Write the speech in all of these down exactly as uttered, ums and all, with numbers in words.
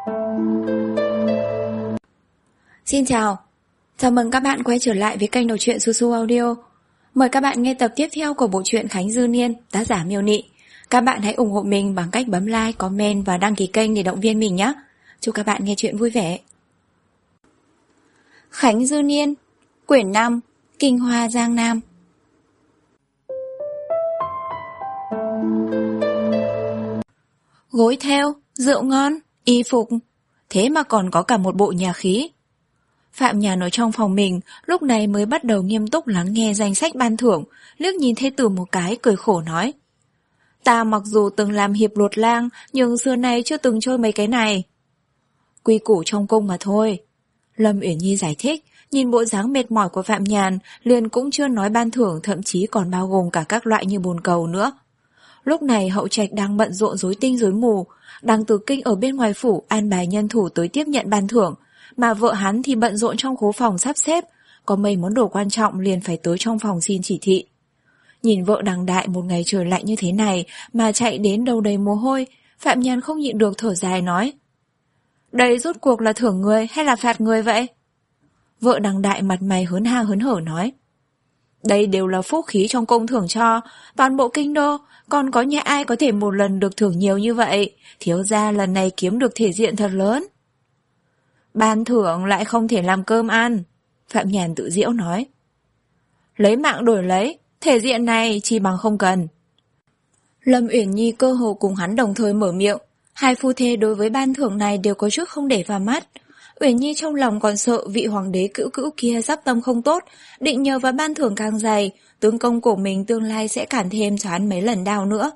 Xin chào, chào mừng các bạn quay trở lại với kênh đọc truyện Su Su Audio. Mời các bạn nghe tập tiếp theo của bộ truyện Khánh Dư Niên, tác giả Miêu Nị. Các bạn hãy ủng hộ mình bằng cách bấm like, comment và đăng ký kênh để động viên mình nhé. Chúc các bạn nghe truyện vui vẻ. Khánh Dư Niên, quyển năm, Kinh Hoa Giang Nam. Gối theo, rượu ngon, y phục, thế mà còn có cả một bộ nhà khí. Phạm Nhàn ở trong phòng mình lúc này mới bắt đầu nghiêm túc lắng nghe danh sách ban thưởng, liếc nhìn Thế Tử một cái cười khổ nói: Ta mặc dù từng làm hiệp luật lang, nhưng xưa nay chưa từng chơi mấy cái này. Quy củ trong cung mà thôi. Lâm Uyển Nhi giải thích, nhìn bộ dáng mệt mỏi của Phạm Nhàn, liền cũng chưa nói ban thưởng, thậm chí còn bao gồm cả các loại như bồn cầu nữa. Lúc này Hậu Trạch đang bận rộn rối tinh rối mù, Đằng Tử Kinh ở bên ngoài phủ an bài nhân thủ tới tiếp nhận ban thưởng, mà vợ hắn thì bận rộn trong khố phòng sắp xếp, có mấy món đồ quan trọng liền phải tới trong phòng xin chỉ thị. Nhìn vợ Đằng Đại một ngày trời lạnh như thế này mà chạy đến đầu đầy mồ hôi, Phạm Nhàn không nhịn được thở dài nói: Đây rốt cuộc là thưởng người hay là phạt người vậy? Vợ Đằng Đại mặt mày hớn ha hớn hở nói: Đây đều là phúc khí trong cung thưởng cho, toàn bộ kinh đô, còn có nhà ai có thể một lần được thưởng nhiều như vậy, thiếu gia lần này kiếm được thể diện thật lớn. Ban thưởng lại không thể làm cơm ăn, Phạm Nhàn tự giễu nói. Lấy mạng đổi lấy, thể diện này chỉ bằng không cần. Lâm Uyển Nhi cơ hồ cùng hắn đồng thời mở miệng, hai phu thê đối với ban thưởng này đều có chút không để vào mắt. Uyển Nhi trong lòng còn sợ vị hoàng đế cữu cữu kia giáp tâm không tốt, định nhờ vào ban thưởng càng dày, tướng công của mình tương lai sẽ cản thêm cho hắn mấy lần đau nữa.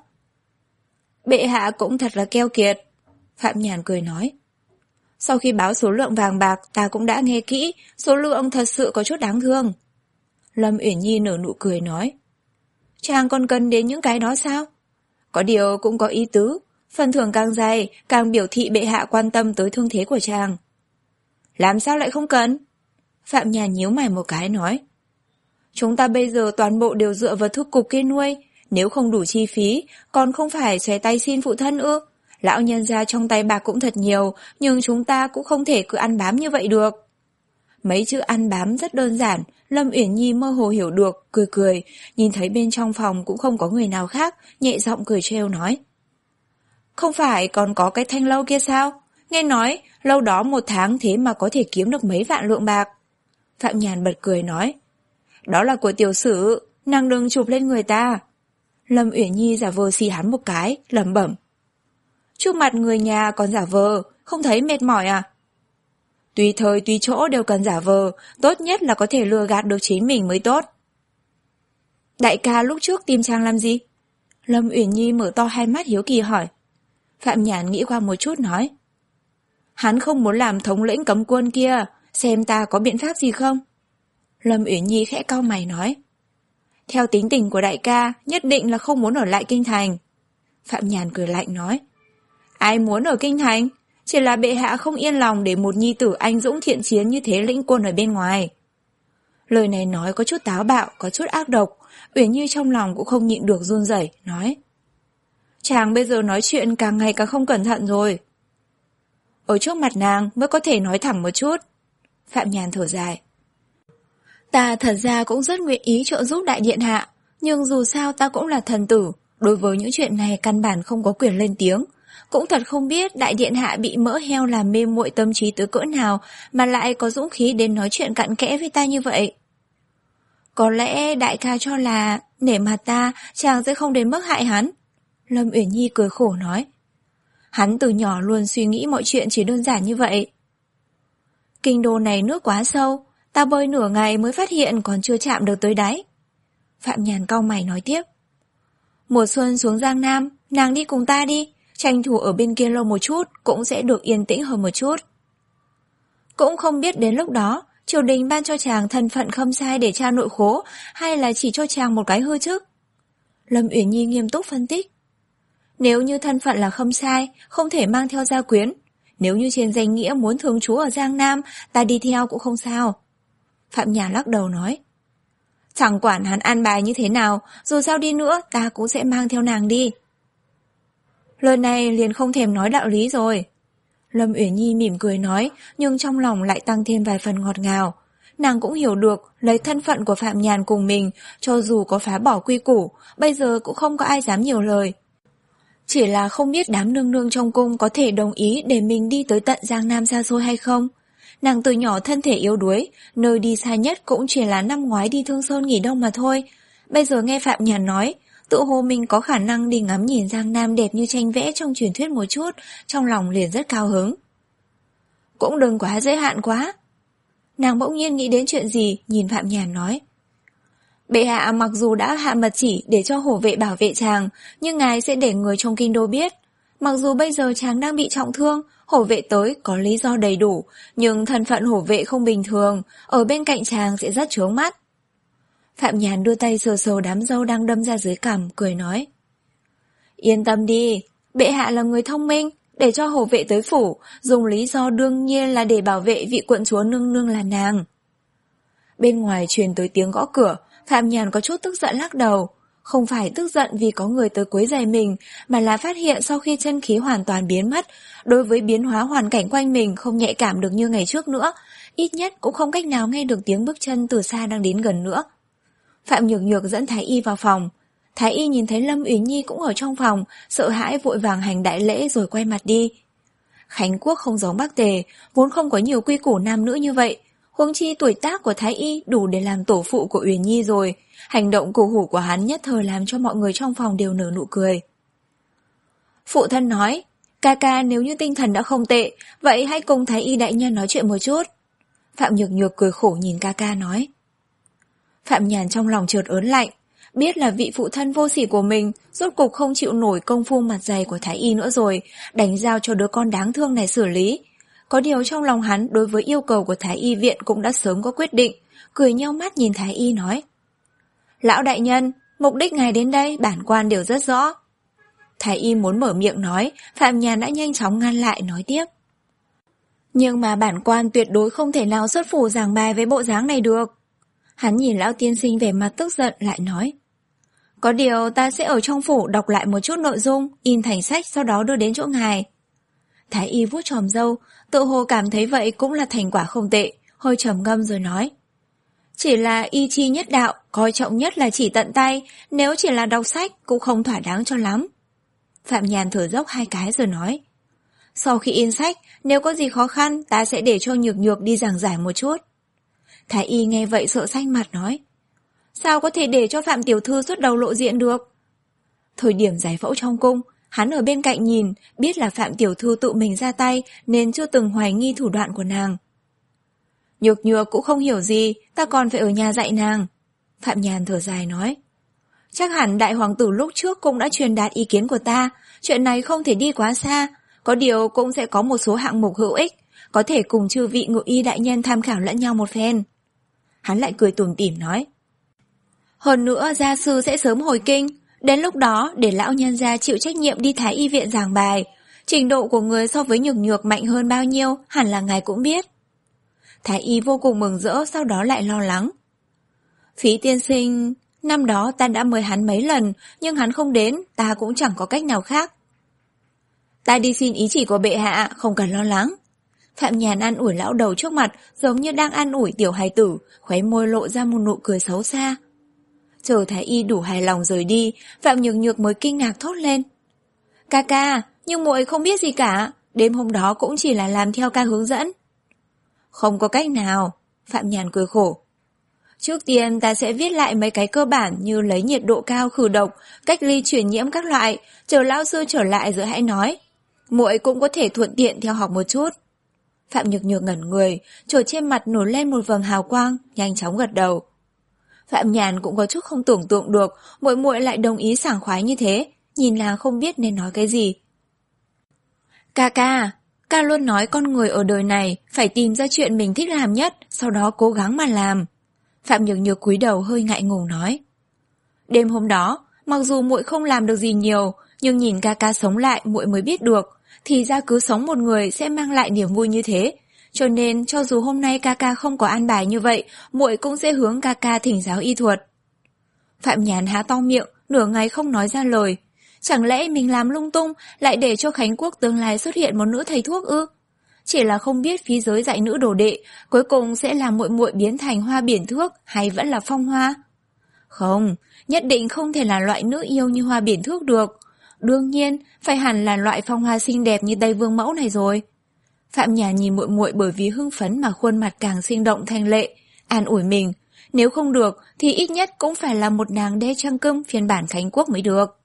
Bệ hạ cũng thật là keo kiệt, Phạm Nhàn cười nói. Sau khi báo số lượng vàng bạc, ta cũng đã nghe kỹ, số lượng thật sự có chút đáng thương. Lâm Uyển Nhi nở nụ cười nói. Chàng còn cần đến những cái đó sao? Có điều cũng có ý tứ, phần thưởng càng dày, càng biểu thị bệ hạ quan tâm tới thương thế của chàng. Làm sao lại không cần? Phạm Nhàn nhíu mày một cái nói. Chúng ta bây giờ toàn bộ đều dựa vào thuốc cục kia nuôi, nếu không đủ chi phí, còn không phải xòe tay xin phụ thân ư? Lão nhân gia trong tay bạc cũng thật nhiều, nhưng chúng ta cũng không thể cứ ăn bám như vậy được. Mấy chữ ăn bám rất đơn giản, Lâm Uyển Nhi mơ hồ hiểu được, cười cười, nhìn thấy bên trong phòng cũng không có người nào khác, nhẹ giọng cười trêu nói. Không phải còn có cái thanh lâu kia sao? Nghe nói, lâu đó một tháng thế mà có thể kiếm được mấy vạn lượng bạc. Phạm Nhàn bật cười nói. Đó là của tiểu sử, nàng đừng chụp lên người ta. Lâm Uyển Nhi giả vờ xì hắn một cái, lẩm bẩm. Trước mặt người nhà còn giả vờ, không thấy mệt mỏi à? Tùy thời tùy chỗ đều cần giả vờ, tốt nhất là có thể lừa gạt được chính mình mới tốt. Đại ca lúc trước tìm chàng làm gì? Lâm Uyển Nhi mở to hai mắt hiếu kỳ hỏi. Phạm Nhàn nghĩ qua một chút nói. Hắn không muốn làm thống lĩnh cấm quân kia, xem ta có biện pháp gì không? Lâm Uyển Nhi khẽ cau mày nói. Theo tính tình của đại ca, nhất định là không muốn ở lại kinh thành. Phạm Nhàn cười lạnh nói. Ai muốn ở kinh thành? Chỉ là bệ hạ không yên lòng để một nhi tử anh dũng thiện chiến như thế lĩnh quân ở bên ngoài. Lời này nói có chút táo bạo, có chút ác độc. Uyển Nhi trong lòng cũng không nhịn được run rẩy, nói. Chàng bây giờ nói chuyện càng ngày càng không cẩn thận rồi. Ở trước mặt nàng mới có thể nói thẳng một chút. Phạm Nhàn thở dài. Ta thật ra cũng rất nguyện ý trợ giúp đại điện hạ, nhưng dù sao ta cũng là thần tử, đối với những chuyện này căn bản không có quyền lên tiếng. Cũng thật không biết đại điện hạ bị mỡ heo làm mê muội tâm trí tới cỡ nào mà lại có dũng khí đến nói chuyện cặn kẽ với ta như vậy. Có lẽ đại ca cho là nể mặt ta, chàng sẽ không đến mức hại hắn. Lâm Uyển Nhi cười khổ nói. Hắn từ nhỏ luôn suy nghĩ mọi chuyện chỉ đơn giản như vậy. Kinh đô này nước quá sâu, ta bơi nửa ngày mới phát hiện còn chưa chạm được tới đáy. Phạm Nhàn cau mày nói tiếp. Mùa xuân xuống Giang Nam, nàng đi cùng ta đi, tranh thủ ở bên kia lâu một chút, cũng sẽ được yên tĩnh hơn một chút. Cũng không biết đến lúc đó, triều đình ban cho chàng thân phận khâm sai để tra nội khố, hay là chỉ cho chàng một cái hư chức. Lâm Uyển Nhi nghiêm túc phân tích. Nếu như thân phận là khâm sai, không thể mang theo gia quyến. Nếu như trên danh nghĩa muốn thường trú ở Giang Nam, ta đi theo cũng không sao. Phạm Nhàn lắc đầu nói. Chẳng quản hắn an bài như thế nào, dù sao đi nữa ta cũng sẽ mang theo nàng đi. Lời này liền không thèm nói đạo lý rồi. Lâm Uyển Nhi mỉm cười nói, nhưng trong lòng lại tăng thêm vài phần ngọt ngào. Nàng cũng hiểu được, lấy thân phận của Phạm Nhàn cùng mình, cho dù có phá bỏ quy củ, bây giờ cũng không có ai dám nhiều lời. Chỉ là không biết đám nương nương trong cung có thể đồng ý để mình đi tới tận Giang Nam xa xôi hay không. Nàng từ nhỏ thân thể yếu đuối, nơi đi xa nhất cũng chỉ là năm ngoái đi Thương Sơn nghỉ đông mà thôi. Bây giờ nghe Phạm Nhàn nói, tự hồ mình có khả năng đi ngắm nhìn Giang Nam đẹp như tranh vẽ trong truyền thuyết một chút, trong lòng liền rất cao hứng. Cũng đừng quá giới hạn quá. Nàng bỗng nhiên nghĩ đến chuyện gì, nhìn Phạm Nhàn nói. Bệ hạ mặc dù đã hạ mật chỉ để cho hổ vệ bảo vệ chàng, nhưng ngài sẽ để người trong kinh đô biết. Mặc dù bây giờ chàng đang bị trọng thương, hổ vệ tới có lý do đầy đủ, nhưng thân phận hổ vệ không bình thường, ở bên cạnh chàng sẽ rất chướng mắt. Phạm Nhàn đưa tay sờ sờ đám râu đang đâm ra dưới cằm, cười nói. Yên tâm đi, bệ hạ là người thông minh, để cho hổ vệ tới phủ, dùng lý do đương nhiên là để bảo vệ vị quận chúa nương nương là nàng. Bên ngoài truyền tới tiếng gõ cửa, Phạm Nhàn có chút tức giận lắc đầu. Không phải tức giận vì có người tới quấy rầy mình, mà là phát hiện sau khi chân khí hoàn toàn biến mất, đối với biến hóa hoàn cảnh quanh mình không nhạy cảm được như ngày trước nữa, ít nhất cũng không cách nào nghe được tiếng bước chân từ xa đang đến gần nữa. Phạm Nhược Nhược dẫn Thái Y vào phòng. Thái Y nhìn thấy Lâm Uyển Nhi cũng ở trong phòng, sợ hãi vội vàng hành đại lễ rồi quay mặt đi. Khánh Quốc không giống Bắc Tề, vốn không có nhiều quy củ nam nữ như vậy. Huống chi tuổi tác của Thái Y đủ để làm tổ phụ của Uyển Nhi rồi. Hành động cổ hủ của hắn nhất thời làm cho mọi người trong phòng đều nở nụ cười. Phụ thân nói, ca ca nếu như tinh thần đã không tệ, vậy hãy cùng Thái Y đại nhân nói chuyện một chút. Phạm Nhược Nhược cười khổ nhìn ca ca nói. Phạm Nhàn trong lòng chợt ớn lạnh, biết là vị phụ thân vô sỉ của mình rốt cục không chịu nổi công phu mặt dày của Thái Y nữa rồi, đánh giao cho đứa con đáng thương này xử lý. Có điều trong lòng hắn đối với yêu cầu của Thái Y viện cũng đã sớm có quyết định, cười nheo mắt nhìn Thái Y nói. Lão đại nhân, mục đích ngài đến đây bản quan đều rất rõ. Thái Y muốn mở miệng nói, Phạm Nhàn đã nhanh chóng ngăn lại nói tiếp. Nhưng mà bản quan tuyệt đối không thể nào xuất phủ giảng bài với bộ dáng này được. Hắn nhìn lão tiên sinh vẻ mặt tức giận lại nói. Có điều ta sẽ ở trong phủ đọc lại một chút nội dung, in thành sách sau đó đưa đến chỗ ngài. Thái Y vuốt chòm râu, tự hồ cảm thấy vậy cũng là thành quả không tệ, hơi trầm ngâm rồi nói. Chỉ là y chi nhất đạo, coi trọng nhất là chỉ tận tay, nếu chỉ là đọc sách cũng không thỏa đáng cho lắm. Phạm Nhàn thở dốc hai cái rồi nói. Sau khi in sách, nếu có gì khó khăn, ta sẽ để cho Nhược Nhược đi giảng giải một chút. Thái Y nghe vậy sợ xanh mặt nói. Sao có thể để cho Phạm Tiểu Thư xuất đầu lộ diện được? Thời điểm giải phẫu trong cung, hắn ở bên cạnh nhìn, biết là Phạm Tiểu Thư tự mình ra tay nên chưa từng hoài nghi thủ đoạn của nàng. Nhược Nhược cũng không hiểu gì, ta còn phải ở nhà dạy nàng. Phạm Nhàn thở dài nói. Chắc hẳn đại hoàng tử lúc trước cũng đã truyền đạt ý kiến của ta, chuyện này không thể đi quá xa, có điều cũng sẽ có một số hạng mục hữu ích, có thể cùng chư vị ngự y đại nhân tham khảo lẫn nhau một phen. Hắn lại cười tủm tỉm nói. Hơn nữa gia sư sẽ sớm hồi kinh, đến lúc đó để lão nhân gia chịu trách nhiệm đi Thái Y viện giảng bài, trình độ của người so với Nhược Nhược mạnh hơn bao nhiêu hẳn là ngài cũng biết. Thái Y vô cùng mừng rỡ, sau đó lại lo lắng. Phí tiên sinh, năm đó ta đã mời hắn mấy lần, nhưng hắn không đến, ta cũng chẳng có cách nào khác. Ta đi xin ý chỉ của bệ hạ, không cần lo lắng. Phạm Nhàn an ủi lão đầu trước mặt, giống như đang an ủi tiểu hài tử, khóe môi lộ ra một nụ cười xấu xa. Chờ Thái Y đủ hài lòng rời đi, Phạm Nhược Nhược mới kinh ngạc thốt lên. Ca ca, nhưng muội không biết gì cả, đêm hôm đó cũng chỉ là làm theo ca hướng dẫn. Không có cách nào, Phạm Nhàn cười khổ. Trước tiên ta sẽ viết lại mấy cái cơ bản như lấy nhiệt độ cao khử độc, cách ly truyền nhiễm các loại, chờ lão sư trở lại rồi hãy nói. Muội cũng có thể thuận tiện theo học một chút. Phạm Nhược Nhược ngẩn người, trồi trên mặt nổi lên một vầng hào quang, nhanh chóng gật đầu. Phạm Nhàn cũng có chút không tưởng tượng được, muội muội lại đồng ý sảng khoái như thế, nhìn là không biết nên nói cái gì. Ca ca, ca luôn nói con người ở đời này phải tìm ra chuyện mình thích làm nhất, sau đó cố gắng mà làm. Phạm Nhược Nhược cúi đầu hơi ngại ngùng nói. Đêm hôm đó, mặc dù muội không làm được gì nhiều, nhưng nhìn ca ca sống lại muội mới biết được, thì ra cứ sống một người sẽ mang lại niềm vui như thế. Cho nên cho dù hôm nay ca ca không có an bài như vậy, muội cũng sẽ hướng ca ca thỉnh giáo y thuật. Phạm Nhàn há to miệng, nửa ngày không nói ra lời. Chẳng lẽ mình làm lung tung lại để cho Khánh Quốc tương lai xuất hiện một nữ thầy thuốc ư? chỉ là không biết phí giới dạy nữ đồ đệ, cuối cùng sẽ làm muội muội biến thành hoa biển thước hay vẫn là phong hoa? Không, nhất định không thể là loại nữ yêu như hoa biển thước được. Đương nhiên, phải hẳn là loại phong hoa xinh đẹp như Tây Vương mẫu này rồi. Phạm Nhàn nhìn muội muội bởi vì hưng phấn mà khuôn mặt càng sinh động thanh lệ, an ủi mình, nếu không được thì ít nhất cũng phải là một nàng đế trăng cưng phiên bản Khánh Quốc mới được.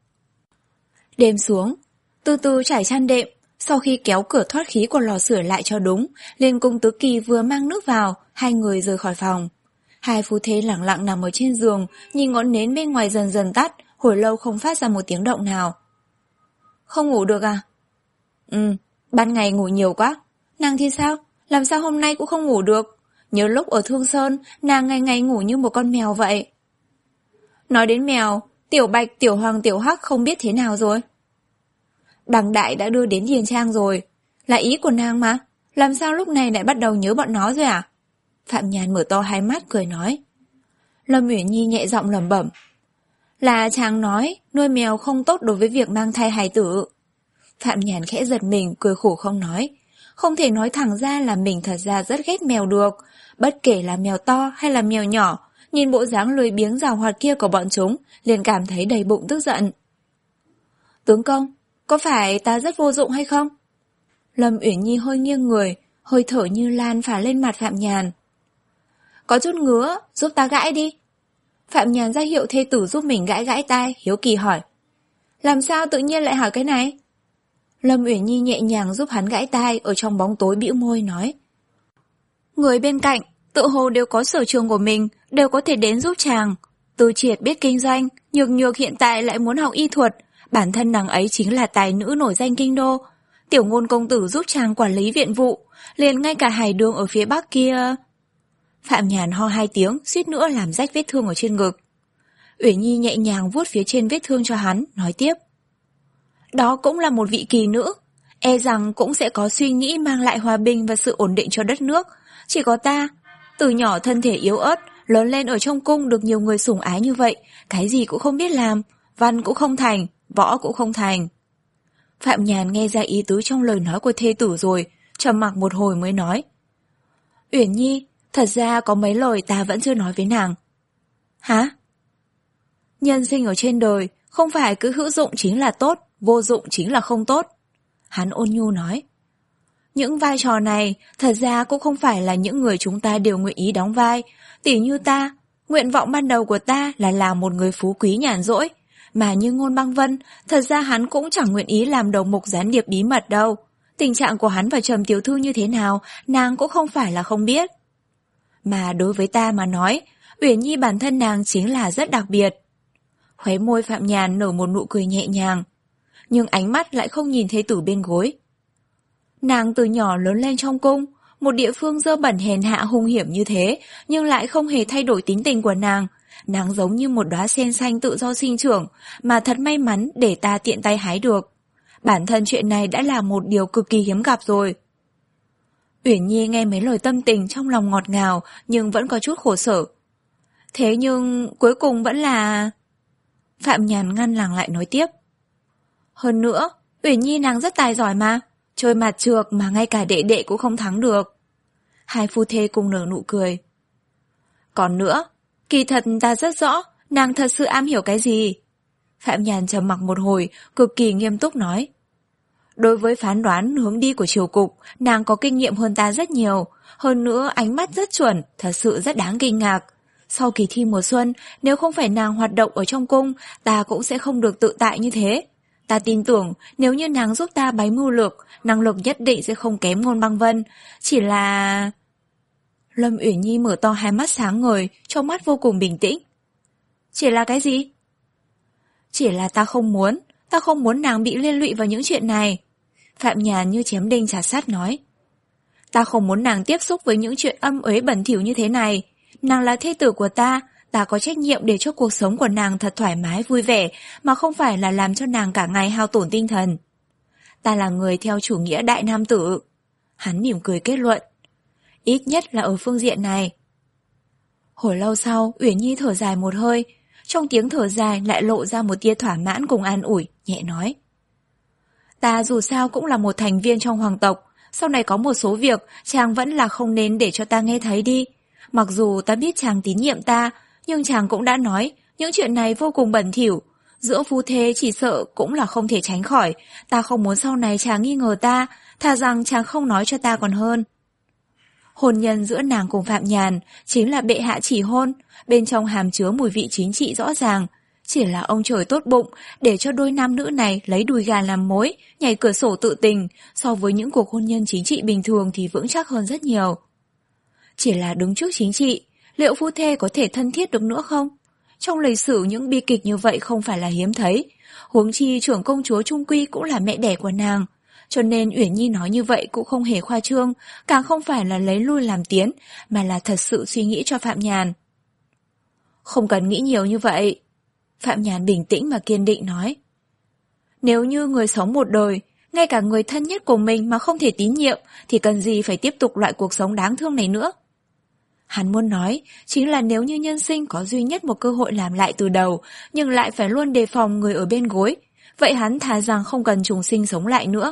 Đêm xuống, từ từ trải chăn đệm, sau khi kéo cửa thoát khí của lò sưởi lại cho đúng, Liên Cung Tứ Kỳ vừa mang nước vào, hai người rời khỏi phòng. Hai phu thê lặng lặng nằm ở trên giường, nhìn ngọn nến bên ngoài dần dần tắt, hồi lâu không phát ra một tiếng động nào. Không ngủ được à? Ừ, ban ngày ngủ nhiều quá. Nàng thì sao? Làm sao hôm nay cũng không ngủ được? Nhớ lúc ở Thương Sơn, nàng ngày ngày ngủ như một con mèo vậy. Nói đến mèo, Tiểu Bạch, Tiểu Hoàng, Tiểu Hắc không biết thế nào rồi. Đằng Đại đã đưa đến Điền Trang rồi. Là ý của nàng mà. Làm sao lúc này lại bắt đầu nhớ bọn nó rồi à? Phạm Nhàn mở to hai mắt cười nói. Lâm Uyển Nhi nhẹ giọng lẩm bẩm. Là chàng nói nuôi mèo không tốt đối với việc mang thai hài tử. Phạm Nhàn khẽ giật mình, cười khổ không nói. Không thể nói thẳng ra là mình thật ra rất ghét mèo được. Bất kể là mèo to hay là mèo nhỏ, nhìn bộ dáng lười biếng giàu hoạt kia của bọn chúng, liền cảm thấy đầy bụng tức giận. Tướng công, có phải ta rất vô dụng hay không? Lâm Uyển Nhi hơi nghiêng người, hơi thở như lan phả lên mặt Phạm Nhàn. Có chút ngứa, giúp ta gãi đi. Phạm Nhàn ra hiệu thê tử giúp mình gãi gãi tai, hiếu kỳ hỏi. Làm sao tự nhiên lại hỏi cái này? Lâm Uyển Nhi nhẹ nhàng giúp hắn gãi tai, ở trong bóng tối bĩu môi nói. Người bên cạnh, tự hồ đều có sở trường của mình, đều có thể đến giúp chàng. Từ Triệt biết kinh doanh, Nhược Nhược hiện tại lại muốn học y thuật, bản thân nàng ấy chính là tài nữ nổi danh kinh đô. Tiểu Ngôn công tử giúp chàng quản lý viện vụ, liền ngay cả Hải Đường ở phía bắc kia. Phạm Nhàn ho hai tiếng, suýt nữa làm rách vết thương ở trên ngực. Uyển Nhi nhẹ nhàng vuốt phía trên vết thương cho hắn, nói tiếp. Đó cũng là một vị kỳ nữ, e rằng cũng sẽ có suy nghĩ mang lại hòa bình và sự ổn định cho đất nước. Chỉ có ta, từ nhỏ thân thể yếu ớt, lớn lên ở trong cung được nhiều người sủng ái như vậy, cái gì cũng không biết làm, văn cũng không thành, võ cũng không thành. Phạm Nhàn nghe ra ý tứ trong lời nói của thê tử rồi, trầm mặc một hồi mới nói. Uyển Nhi, thật ra có mấy lời ta vẫn chưa nói với nàng. Hả? Nhân sinh ở trên đời, không phải cứ hữu dụng chính là tốt, vô dụng chính là không tốt. Hắn ôn nhu nói. Những vai trò này, thật ra cũng không phải là những người chúng ta đều nguyện ý đóng vai. Tỉ như ta, nguyện vọng ban đầu của ta là làm một người phú quý nhàn rỗi. Mà như Ngôn Băng Vân, thật ra hắn cũng chẳng nguyện ý làm đầu mục gián điệp bí mật đâu. Tình trạng của hắn và Trầm tiểu thư như thế nào, nàng cũng không phải là không biết. Mà đối với ta mà nói, Uyển Nhi bản thân nàng chính là rất đặc biệt. Khóe môi Phạm Nhàn nở một nụ cười nhẹ nhàng, nhưng ánh mắt lại không nhìn thê tử bên gối. Nàng từ nhỏ lớn lên trong cung, một địa phương dơ bẩn hèn hạ hung hiểm như thế, nhưng lại không hề thay đổi tính tình của nàng. Nàng giống như một đóa sen xanh tự do sinh trưởng, mà thật may mắn để ta tiện tay hái được. Bản thân chuyện này đã là một điều cực kỳ hiếm gặp rồi. Uyển Nhi nghe mấy lời tâm tình trong lòng ngọt ngào, nhưng vẫn có chút khổ sở. Thế nhưng cuối cùng vẫn là... Phạm Nhàn ngăn nàng lại nói tiếp. Hơn nữa, Uyển Nhi nàng rất tài giỏi mà, chơi mặt trược mà ngay cả đệ đệ cũng không thắng được. Hai phu thê cùng nở nụ cười. Còn nữa, kỳ thật ta rất rõ, nàng thật sự am hiểu cái gì. Phạm Nhàn trầm mặc một hồi, cực kỳ nghiêm túc nói. Đối với phán đoán hướng đi của triều cục, nàng có kinh nghiệm hơn ta rất nhiều. Hơn nữa ánh mắt rất chuẩn, thật sự rất đáng kinh ngạc. Sau kỳ thi mùa xuân, nếu không phải nàng hoạt động ở trong cung, ta cũng sẽ không được tự tại như thế. Ta tin tưởng nếu như nàng giúp ta bày mưu lược, năng lực nhất định sẽ không kém Ngôn Băng Vân. Chỉ là... Lâm Uyển Nhi mở to hai mắt sáng ngời, trong mắt vô cùng bình tĩnh. Chỉ là cái gì? Chỉ là ta không muốn, ta không muốn nàng bị liên lụy vào những chuyện này. Phạm Nhàn như chém đinh chặt sắt nói. Ta không muốn nàng tiếp xúc với những chuyện âm uế bẩn thỉu như thế này. Nàng là thê tử của ta, ta có trách nhiệm để cho cuộc sống của nàng thật thoải mái vui vẻ, mà không phải là làm cho nàng cả ngày hao tổn tinh thần. Ta là người theo chủ nghĩa đại nam tử. Hắn mỉm cười kết luận. Ít nhất là ở phương diện này. Hồi lâu sau, Uyển Nhi thở dài một hơi, trong tiếng thở dài lại lộ ra một tia thỏa mãn cùng an ủi, nhẹ nói. Ta dù sao cũng là một thành viên trong hoàng tộc, Sau này có một số việc chàng vẫn là không nên để cho ta nghe thấy đi. Mặc dù ta biết chàng tín nhiệm ta, nhưng chàng cũng đã nói những chuyện này vô cùng bẩn thỉu. Giữa phu thê chỉ sợ cũng là không thể tránh khỏi. Ta không muốn sau này chàng nghi ngờ ta, thà rằng chàng không nói cho ta còn hơn. Hôn nhân giữa nàng cùng Phạm Nhàn chính là bệ hạ chỉ hôn, bên trong hàm chứa mùi vị chính trị rõ ràng. Chỉ là ông trời tốt bụng để cho đôi nam nữ này lấy đùi gà làm mối, nhảy cửa sổ tự tình, so với những cuộc hôn nhân chính trị bình thường thì vững chắc hơn rất nhiều. Chỉ là đứng trước chính trị, liệu phu thê có thể thân thiết được nữa không? Trong lịch sử những bi kịch như vậy không phải là hiếm thấy, huống chi trưởng công chúa trung quy cũng là mẹ đẻ của nàng. Cho nên Uyển Nhi nói như vậy cũng không hề khoa trương, càng không phải là lấy lui làm tiến, mà là thật sự suy nghĩ cho Phạm Nhàn. Không cần nghĩ nhiều như vậy. Phạm Nhàn bình tĩnh mà kiên định nói. Nếu như người sống một đời, ngay cả người thân nhất của mình mà không thể tín nhiệm, thì cần gì phải tiếp tục loại cuộc sống đáng thương này nữa. Hắn muốn nói, chính là nếu như nhân sinh có duy nhất một cơ hội làm lại từ đầu, nhưng lại phải luôn đề phòng người ở bên gối, vậy hắn thà rằng không cần trùng sinh sống lại nữa.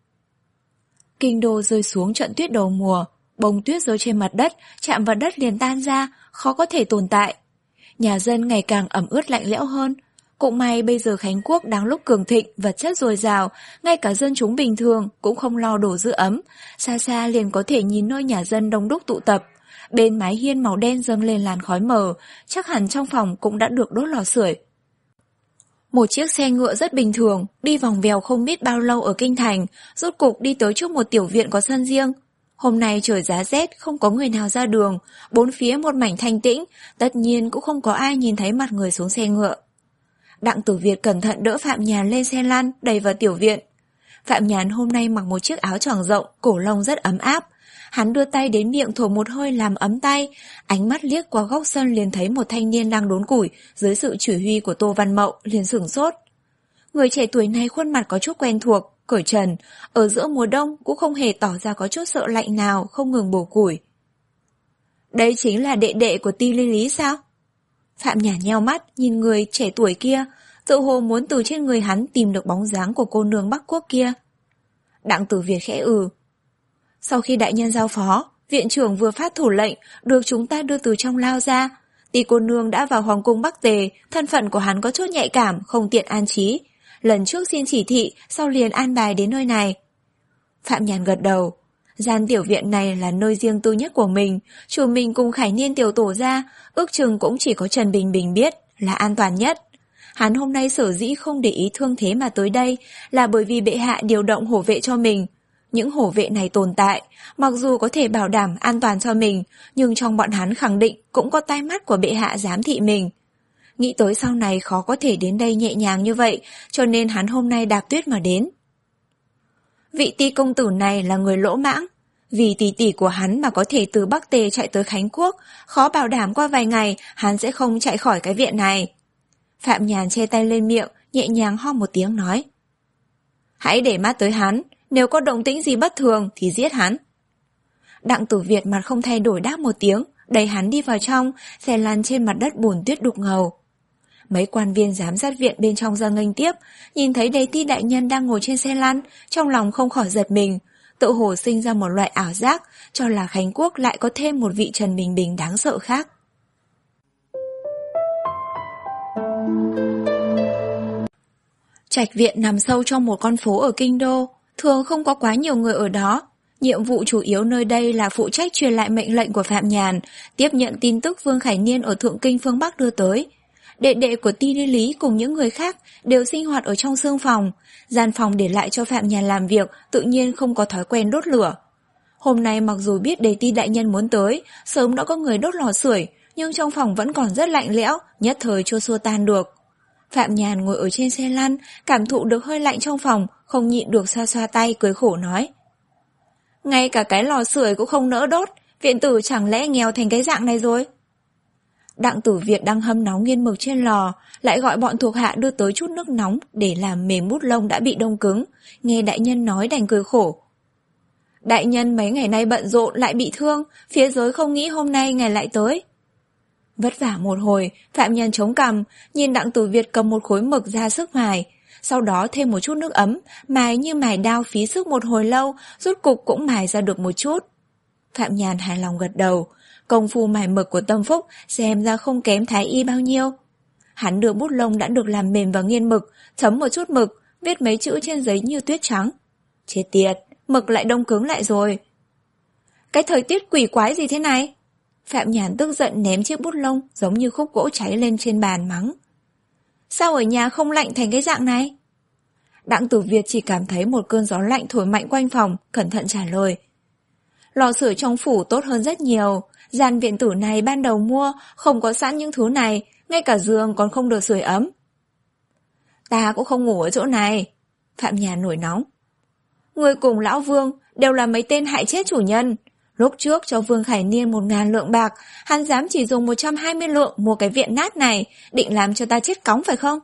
Kinh đô rơi xuống trận tuyết đầu mùa, bông tuyết rơi trên mặt đất, chạm vào đất liền tan ra, khó có thể tồn tại. Nhà dân ngày càng ẩm ướt lạnh lẽo hơn. Cũng may bây giờ Khánh Quốc đang lúc cường thịnh, vật chất dồi dào, ngay cả dân chúng bình thường cũng không lo đổ giữ ấm, xa xa liền có thể nhìn nơi nhà dân đông đúc tụ tập. Bên mái hiên màu đen dâng lên làn khói mờ, chắc hẳn trong phòng cũng đã được đốt lò sưởi. Một chiếc xe ngựa rất bình thường, đi vòng vèo không biết bao lâu ở kinh thành, rốt cục đi tới trước một tiểu viện có sân riêng. Hôm nay trời giá rét, không có người nào ra đường, bốn phía một mảnh thanh tĩnh, tất nhiên cũng không có ai nhìn thấy mặt người xuống xe ngựa. Đặng Tử Việt cẩn thận đỡ Phạm Nhàn lên xe lăn, đẩy vào tiểu viện. Phạm Nhàn hôm nay mặc một chiếc áo choàng rộng, cổ lông rất ấm áp. Hắn đưa tay đến miệng thổi một hơi làm ấm tay, ánh mắt liếc qua góc sân liền thấy một thanh niên đang đốn củi dưới sự chỉ huy của Tô Văn Mậu, liền sửng sốt. Người trẻ tuổi này khuôn mặt có chút quen thuộc, cởi trần, ở giữa mùa đông cũng không hề tỏ ra có chút sợ lạnh nào, không ngừng bổ củi. Đây chính là đệ đệ của Ti Ly Lý sao? Phạm Nhàn nheo mắt nhìn người trẻ tuổi kia, tự hồ muốn từ trên người hắn tìm được bóng dáng của cô nương Bắc Quốc kia. Đặng Tử Việt khẽ ừ. Sau khi đại nhân giao phó, viện trưởng vừa phát thủ lệnh được chúng ta đưa từ trong lao ra. Tỷ cô nương đã vào hoàng cung Bắc Tề, thân phận của hắn có chút nhạy cảm, không tiện an trí. Lần trước xin chỉ thị, sau liền an bài đến nơi này. Phạm Nhàn gật đầu. Gian tiểu viện này là nơi riêng tư nhất của mình, chủ mình cùng Khải Niên tiểu tổ ra, ước chừng cũng chỉ có Trần Bình Bình biết, là an toàn nhất. Hắn hôm nay sở dĩ không để ý thương thế mà tới đây, là bởi vì bệ hạ điều động hổ vệ cho mình. Những hổ vệ này tồn tại, mặc dù có thể bảo đảm an toàn cho mình, nhưng trong bọn hắn khẳng định cũng có tai mắt của bệ hạ giám thị mình. Nghĩ tới sau này khó có thể đến đây nhẹ nhàng như vậy, cho nên hắn hôm nay đạp tuyết mà đến. Vị Ti công tử này là người lỗ mãng, vì tỷ tỷ của hắn mà có thể từ Bắc Tề chạy tới Khánh Quốc, khó bảo đảm qua vài ngày hắn sẽ không chạy khỏi cái viện này. Phạm Nhàn che tay lên miệng, nhẹ nhàng ho một tiếng nói. Hãy để mắt tới hắn, nếu có động tĩnh gì bất thường thì giết hắn. Đặng Tử Việt mặt không thay đổi đáp một tiếng, đẩy hắn đi vào trong, xe lăn trên mặt đất bùn tuyết đục ngầu. Mấy quan viên giám sát viện bên trong ra nghênh tiếp, nhìn thấy Đế Ti đại nhân đang ngồi trên xe lăn, trong lòng không khỏi giật mình, tự hồ sinh ra một loại ảo giác, cho là Khánh Quốc lại có thêm một vị Trần Bình Bình đáng sợ khác. Trạch viện nằm sâu trong một con phố ở kinh đô, thường không có quá nhiều người ở đó. Nhiệm vụ chủ yếu nơi đây là phụ trách truyền lại mệnh lệnh của Phạm Nhàn, tiếp nhận tin tức Vương Khải Niên ở Thượng Kinh phương Bắc đưa tới. Đệ đệ của Ti Ly Lý cùng những người khác đều sinh hoạt ở trong xương phòng. Gian phòng để lại cho Phạm Nhàn làm việc tự nhiên không có thói quen đốt lửa. Hôm nay mặc dù biết Đế Ti đại nhân muốn tới, sớm đã có người đốt lò sưởi, nhưng trong phòng vẫn còn rất lạnh lẽo, nhất thời chưa xua tan được. Phạm Nhàn ngồi ở trên xe lăn, cảm thụ được hơi lạnh trong phòng, không nhịn được xoa xoa tay cười khổ nói. Ngay cả cái lò sưởi cũng không nỡ đốt, viện tử chẳng lẽ nghèo thành cái dạng này rồi? Đặng Tử Việt đang hâm nóng nghiên mực trên lò, lại gọi bọn thuộc hạ đưa tới chút nước nóng để làm mềm bút lông đã bị đông cứng, nghe đại nhân nói đành cười khổ. Đại nhân mấy ngày nay bận rộn lại bị thương, phía dưới không nghĩ hôm nay ngài lại tới. Vất vả một hồi, Phạm Nhàn chống cằm, nhìn Đặng Tử Việt cầm một khối mực ra sức mài. sau đó thêm một chút nước ấm, mài như mài đao phí sức một hồi lâu, rốt cục cũng mài ra được một chút. Phạm Nhàn hài lòng gật đầu, công phu mài mực của Tâm Phúc xem ra không kém Thái Y bao nhiêu. Hắn đưa bút lông đã được làm mềm vào nghiên mực, thấm một chút mực, viết mấy chữ trên giấy như tuyết trắng. Chết tiệt, mực lại đông cứng lại rồi. Cái thời tiết quỷ quái gì thế này? Phạm Nhàn tức giận ném chiếc bút lông giống như khúc gỗ cháy lên trên bàn mắng. Sao ở nhà không lạnh thành cái dạng này? Đặng Tử Việt chỉ cảm thấy một cơn gió lạnh thổi mạnh quanh phòng, cẩn thận trả lời. Lò sưởi trong phủ tốt hơn rất nhiều. Gian viện tử này ban đầu mua không có sẵn những thứ này, ngay cả giường còn không được sưởi ấm. Ta cũng không ngủ ở chỗ này. Phạm Nhàn nổi nóng. Người cùng lão Vương đều là mấy tên hại chết chủ nhân. Lúc trước cho Vương Khải Niên một ngàn lượng bạc, hắn dám chỉ dùng một trăm hai mươi lượng mua cái viện nát này, định làm cho ta chết cóng phải không?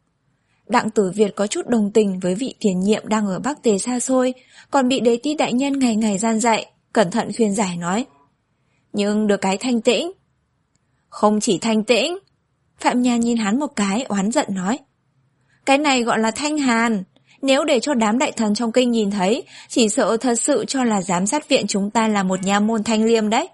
Đặng Tử Việt có chút đồng tình với vị tiền nhiệm đang ở Bắc Tề xa xôi, còn bị đế ti đại nhân ngày ngày gian dạy, cẩn thận khuyên giải nói. Nhưng được cái thanh tĩnh. Không chỉ thanh tĩnh. Phạm Nhàn nhìn hắn một cái, oán giận nói. Cái này gọi là thanh hàn. Nếu để cho đám đại thần trong kinh nhìn thấy, chỉ sợ thật sự cho là giám sát viện chúng ta là một nha môn thanh liêm đấy.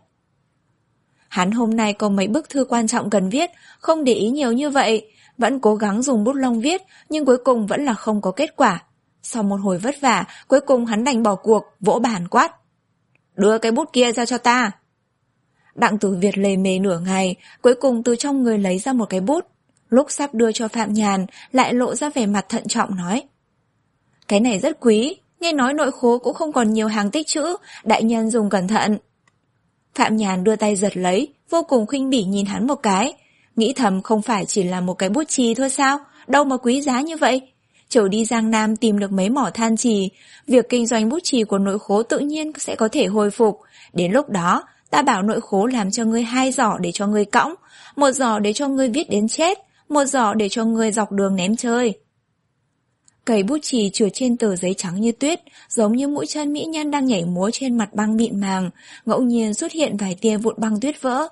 Hắn hôm nay có mấy bức thư quan trọng cần viết, không để ý nhiều như vậy, vẫn cố gắng dùng bút lông viết, nhưng cuối cùng vẫn là không có kết quả. Sau một hồi vất vả, cuối cùng hắn đành bỏ cuộc, vỗ bàn quát. Đưa cái bút kia ra cho ta. Đặng Tử Việt lề mề nửa ngày, cuối cùng từ trong người lấy ra một cái bút. Lúc sắp đưa cho Phạm Nhàn, lại lộ ra vẻ mặt thận trọng nói. Cái này rất quý, nghe nói nội khố cũng không còn nhiều hàng tích trữ, đại nhân dùng cẩn thận. Phạm Nhàn đưa tay giật lấy, vô cùng khinh bỉ nhìn hắn một cái, nghĩ thầm không phải chỉ là một cái bút chì thôi sao, đâu mà quý giá như vậy. Trở đi Giang Nam tìm được mấy mỏ than chì, việc kinh doanh bút chì của nội khố tự nhiên sẽ có thể hồi phục. Đến lúc đó, ta bảo nội khố làm cho ngươi hai giỏ để cho ngươi cõng, một giỏ để cho ngươi viết đến chết, một giỏ để cho ngươi dọc đường ném chơi. Cây bút chì trượt trên tờ giấy trắng như tuyết, giống như mũi chân mỹ nhân đang nhảy múa trên mặt băng mịn màng, ngẫu nhiên xuất hiện vài tia vụn băng tuyết vỡ.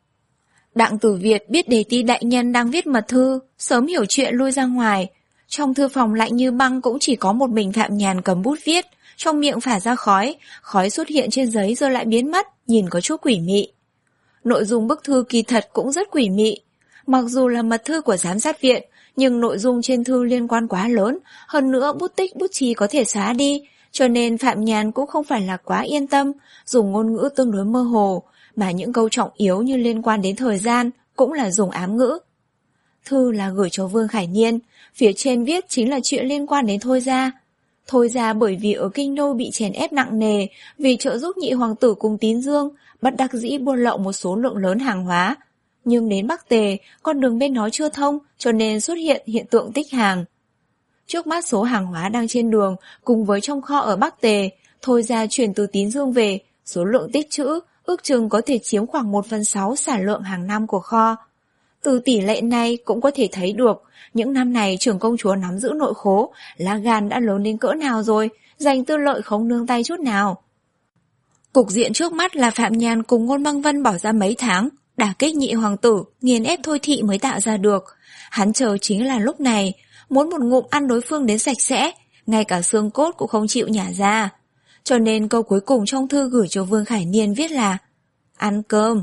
Đặng Tử Việt biết đề ti đại nhân đang viết mật thư, sớm hiểu chuyện lui ra ngoài. Trong thư phòng lạnh như băng cũng chỉ có một mình Phạm Nhàn cầm bút viết, trong miệng phả ra khói, khói xuất hiện trên giấy rồi lại biến mất, nhìn có chút quỷ mị. Nội dung bức thư kỳ thật cũng rất quỷ mị. Mặc dù là mật thư của giám sát viện, nhưng nội dung trên thư liên quan quá lớn, hơn nữa bút tích bút chì có thể xóa đi, cho nên Phạm Nhàn cũng không phải là quá yên tâm, dùng ngôn ngữ tương đối mơ hồ, mà những câu trọng yếu như liên quan đến thời gian cũng là dùng ám ngữ. Thư là gửi cho Vương Khải Niên, phía trên viết chính là chuyện liên quan đến Thôi Gia. Thôi Gia bởi vì ở kinh đô bị chèn ép nặng nề, vì trợ giúp nhị hoàng tử cùng Tín Dương, bất đắc dĩ buôn lậu một số lượng lớn hàng hóa. Nhưng đến Bắc Tề, con đường bên đó chưa thông, cho nên xuất hiện hiện tượng tích hàng. Trước mắt số hàng hóa đang trên đường, cùng với trong kho ở Bắc Tề, Thôi Gia chuyển từ Tín Dương về, số lượng tích trữ, ước chừng có thể chiếm khoảng một phần sáu sản lượng hàng năm của kho. Từ tỷ lệ này cũng có thể thấy được, những năm này trưởng công chúa nắm giữ nội khố, lá gan đã lớn đến cỡ nào rồi, giành tư lợi không nương tay chút nào. Cục diện trước mắt là Phạm Nhàn cùng Ngôn Băng Vân bỏ ra mấy tháng, đả kích nhị hoàng tử, nghiền ép Thôi Thị mới tạo ra được. Hắn chờ chính là lúc này, muốn một ngụm ăn đối phương đến sạch sẽ, ngay cả xương cốt cũng không chịu nhả ra. Cho nên câu cuối cùng trong thư gửi cho Vương Khải Niên viết là ăn cơm.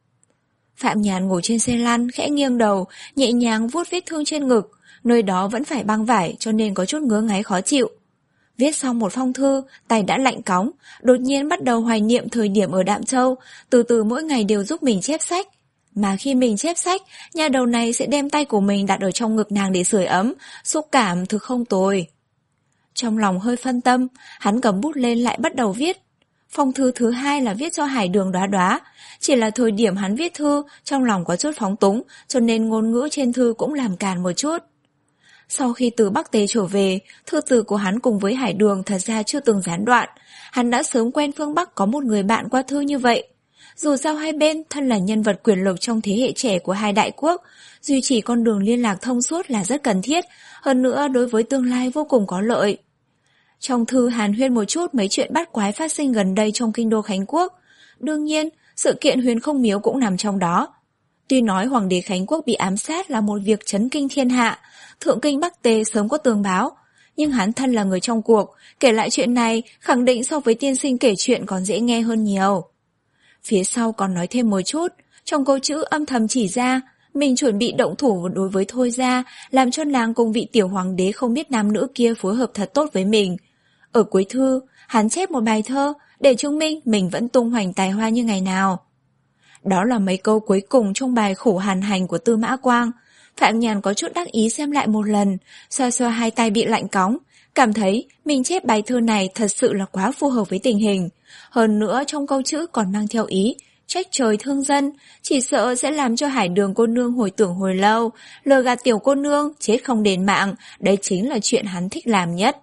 Phạm Nhàn ngồi trên xe lăn, khẽ nghiêng đầu, nhẹ nhàng vuốt vết thương trên ngực, nơi đó vẫn phải băng vải cho nên có chút ngứa ngáy khó chịu. Viết xong một phong thư, tay đã lạnh cóng, đột nhiên bắt đầu hoài niệm thời điểm ở Đạm Châu, từ từ mỗi ngày đều giúp mình chép sách. Mà khi mình chép sách, nhà đầu này sẽ đem tay của mình đặt ở trong ngực nàng để sưởi ấm, xúc cảm thực không tồi. Trong lòng hơi phân tâm, hắn cầm bút lên lại bắt đầu viết. Phong thư thứ hai là viết cho Hải Đường Đóa Đóa, chỉ là thời điểm hắn viết thư, trong lòng có chút phóng túng, cho nên ngôn ngữ trên thư cũng làm càn một chút. Sau khi từ Bắc Tề trở về, thư từ của hắn cùng với Hải Đường thật ra chưa từng gián đoạn, hắn đã sớm quen phương Bắc có một người bạn qua thư như vậy. Dù sao hai bên thân là nhân vật quyền lực trong thế hệ trẻ của hai đại quốc, duy trì con đường liên lạc thông suốt là rất cần thiết, hơn nữa đối với tương lai vô cùng có lợi. Trong thư hàn huyên một chút mấy chuyện bát quái phát sinh gần đây trong kinh đô Khánh Quốc. Đương nhiên, sự kiện Huyền Không Miếu cũng nằm trong đó. Tuy nói Hoàng đế Khánh Quốc bị ám sát là một việc chấn kinh thiên hạ, Thượng Kinh Bắc Tề sớm có tường báo, nhưng hắn thân là người trong cuộc, kể lại chuyện này khẳng định so với tiên sinh kể chuyện còn dễ nghe hơn nhiều. Phía sau còn nói thêm một chút, trong câu chữ âm thầm chỉ ra, mình chuẩn bị động thủ đối với Thôi gia, làm cho nàng cùng vị tiểu hoàng đế không biết nam nữ kia phối hợp thật tốt với mình. Ở cuối thư, hắn chép một bài thơ để chứng minh mình vẫn tung hoành tài hoa như ngày nào. Đó là mấy câu cuối cùng trong bài Khổ Hàn Hành của Tư Mã Quang. Phạm Nhàn có chút đắc ý xem lại một lần, xoa xoa hai tay bị lạnh cóng, cảm thấy mình chép bài thơ này thật sự là quá phù hợp với tình hình. Hơn nữa trong câu chữ còn mang theo ý trách trời thương dân, chỉ sợ sẽ làm cho Hải Đường cô nương hồi tưởng hồi lâu, lừa gạt tiểu cô nương chết không đền mạng, đấy chính là chuyện hắn thích làm nhất.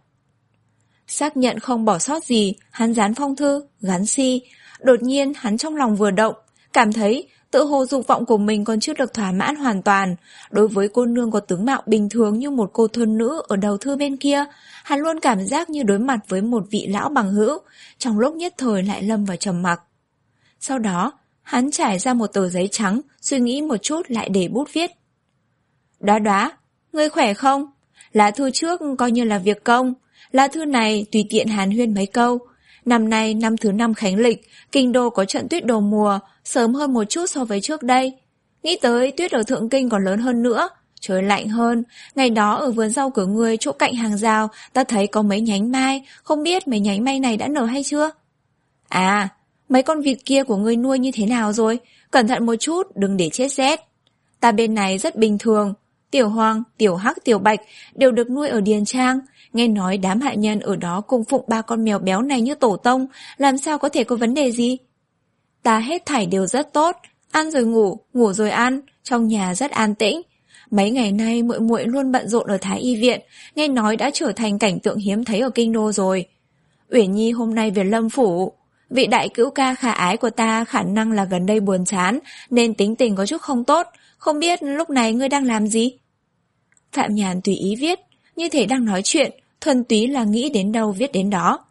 Xác nhận không bỏ sót gì, hắn dán phong thư, gắn si. Đột nhiên hắn trong lòng vừa động, cảm thấy tự hồ dục vọng của mình còn chưa được thỏa mãn hoàn toàn. Đối với cô nương có tướng mạo bình thường như một cô thôn nữ ở đầu thư bên kia, hắn luôn cảm giác như đối mặt với một vị lão bằng hữu, trong lúc nhất thời lại lâm vào trầm mặc. Sau đó, hắn trải ra một tờ giấy trắng, suy nghĩ một chút lại để bút viết. Đoá đoá, ngươi khỏe không? Lá thư trước coi như là việc công, lá thư này tùy tiện hàn huyên mấy câu. Năm nay năm thứ năm khánh lịch, kinh đô có trận tuyết đầu mùa, sớm hơn một chút so với trước đây. Nghĩ tới tuyết ở Thượng Kinh còn lớn hơn nữa, trời lạnh hơn. Ngày đó ở vườn rau của ngươi chỗ cạnh hàng rào, ta thấy có mấy nhánh mai, không biết mấy nhánh mai này đã nở hay chưa? À, mấy con vịt kia của ngươi nuôi như thế nào rồi? Cẩn thận một chút, đừng để chết rét. Ta bên này rất bình thường. Tiểu Hoàng, Tiểu Hắc, Tiểu Bạch đều được nuôi ở Điền Trang. Nghe nói đám hạ nhân ở đó cung phụng ba con mèo béo này như tổ tông, làm sao có thể có vấn đề gì? Ta hết thảy đều rất tốt, ăn rồi ngủ, ngủ rồi ăn, trong nhà rất an tĩnh. Mấy ngày nay muội muội luôn bận rộn ở Thái Y viện, nghe nói đã trở thành cảnh tượng hiếm thấy ở kinh đô rồi. Uyển Nhi hôm nay về Lâm phủ, vị đại cữu ca khả ái của ta khả năng là gần đây buồn chán, nên tính tình có chút không tốt, không biết lúc này ngươi đang làm gì? Phạm Nhàn tùy ý viết, như thể đang nói chuyện, thuần túy là nghĩ đến đâu viết đến đó.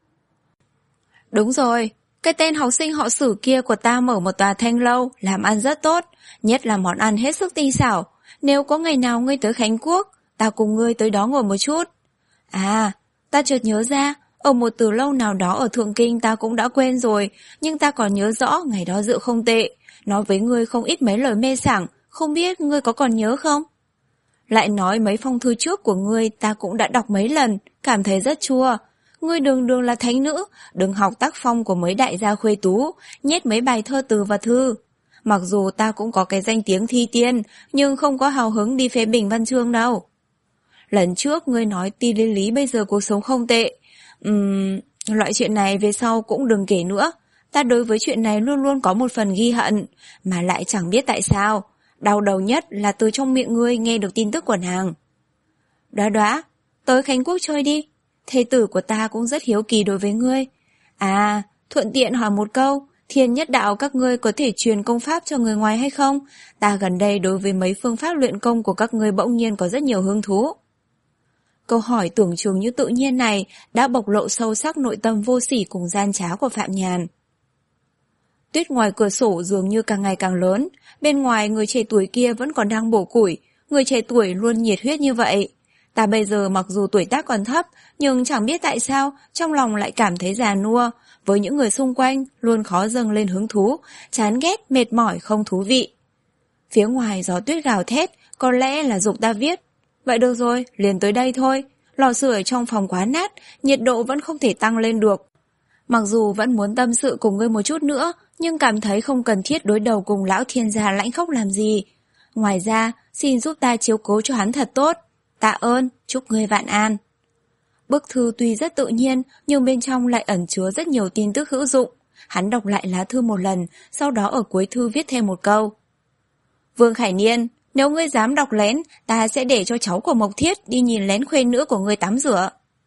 Đúng rồi, cái tên học sinh họ Sử kia của ta mở một tòa thanh lâu, làm ăn rất tốt, nhất là món ăn hết sức tinh xảo. Nếu có ngày nào ngươi tới Khánh Quốc, ta cùng ngươi tới đó ngồi một chút. À, ta chợt nhớ ra, ở một từ lâu nào đó ở Thượng Kinh ta cũng đã quên rồi, nhưng ta còn nhớ rõ ngày đó rượu không tệ, nói với ngươi không ít mấy lời mê sảng, không biết ngươi có còn nhớ không? Lại nói mấy phong thư trước của ngươi ta cũng đã đọc mấy lần, cảm thấy rất chua. Ngươi đường đường là thánh nữ, đừng học tác phong của mấy đại gia khuê tú, nhét mấy bài thơ từ vào thư. Mặc dù ta cũng có cái danh tiếng thi tiên, nhưng không có hào hứng đi phê bình văn chương đâu. Lần trước ngươi nói Ti Liên Lý bây giờ cuộc sống không tệ. Ừm, loại chuyện này về sau cũng đừng kể nữa. Ta đối với chuyện này luôn luôn có một phần ghi hận, mà lại chẳng biết tại sao. Đau đầu nhất là từ trong miệng ngươi nghe được tin tức của nàng. Đoá đoá, tới Khánh Quốc chơi đi. Thê tử của ta cũng rất hiếu kỳ đối với ngươi. À, thuận tiện hỏi một câu, Thiên Nhất Đạo các ngươi có thể truyền công pháp cho người ngoài hay không? Ta gần đây đối với mấy phương pháp luyện công của các ngươi bỗng nhiên có rất nhiều hứng thú. Câu hỏi tưởng chừng như tự nhiên này đã bộc lộ sâu sắc nội tâm vô sỉ cùng gian trá của Phạm Nhàn. Tuyết ngoài cửa sổ dường như càng ngày càng lớn, bên ngoài người trẻ tuổi kia vẫn còn đang bổ củi, người trẻ tuổi luôn nhiệt huyết như vậy. Ta bây giờ mặc dù tuổi tác còn thấp, nhưng chẳng biết tại sao trong lòng lại cảm thấy già nua, với những người xung quanh luôn khó dâng lên hứng thú, chán ghét, mệt mỏi, không thú vị. Phía ngoài gió tuyết gào thét, có lẽ là giục ta viết. Vậy được rồi, liền tới đây thôi, lò sưởi trong phòng quá nát, nhiệt độ vẫn không thể tăng lên được. Mặc dù vẫn muốn tâm sự cùng ngươi một chút nữa, nhưng cảm thấy không cần thiết đối đầu cùng lão thiên gia lãnh khốc làm gì. Ngoài ra, xin giúp ta chiếu cố cho hắn thật tốt. Tạ ơn, chúc ngươi vạn an. Bức thư tuy rất tự nhiên, nhưng bên trong lại ẩn chứa rất nhiều tin tức hữu dụng. Hắn đọc lại lá thư một lần, sau đó ở cuối thư viết thêm một câu. Vương Khải Niên, nếu ngươi dám đọc lén, ta sẽ để cho cháu của Mộc Thiết đi nhìn lén khuê nữ của ngươi tắm rửa.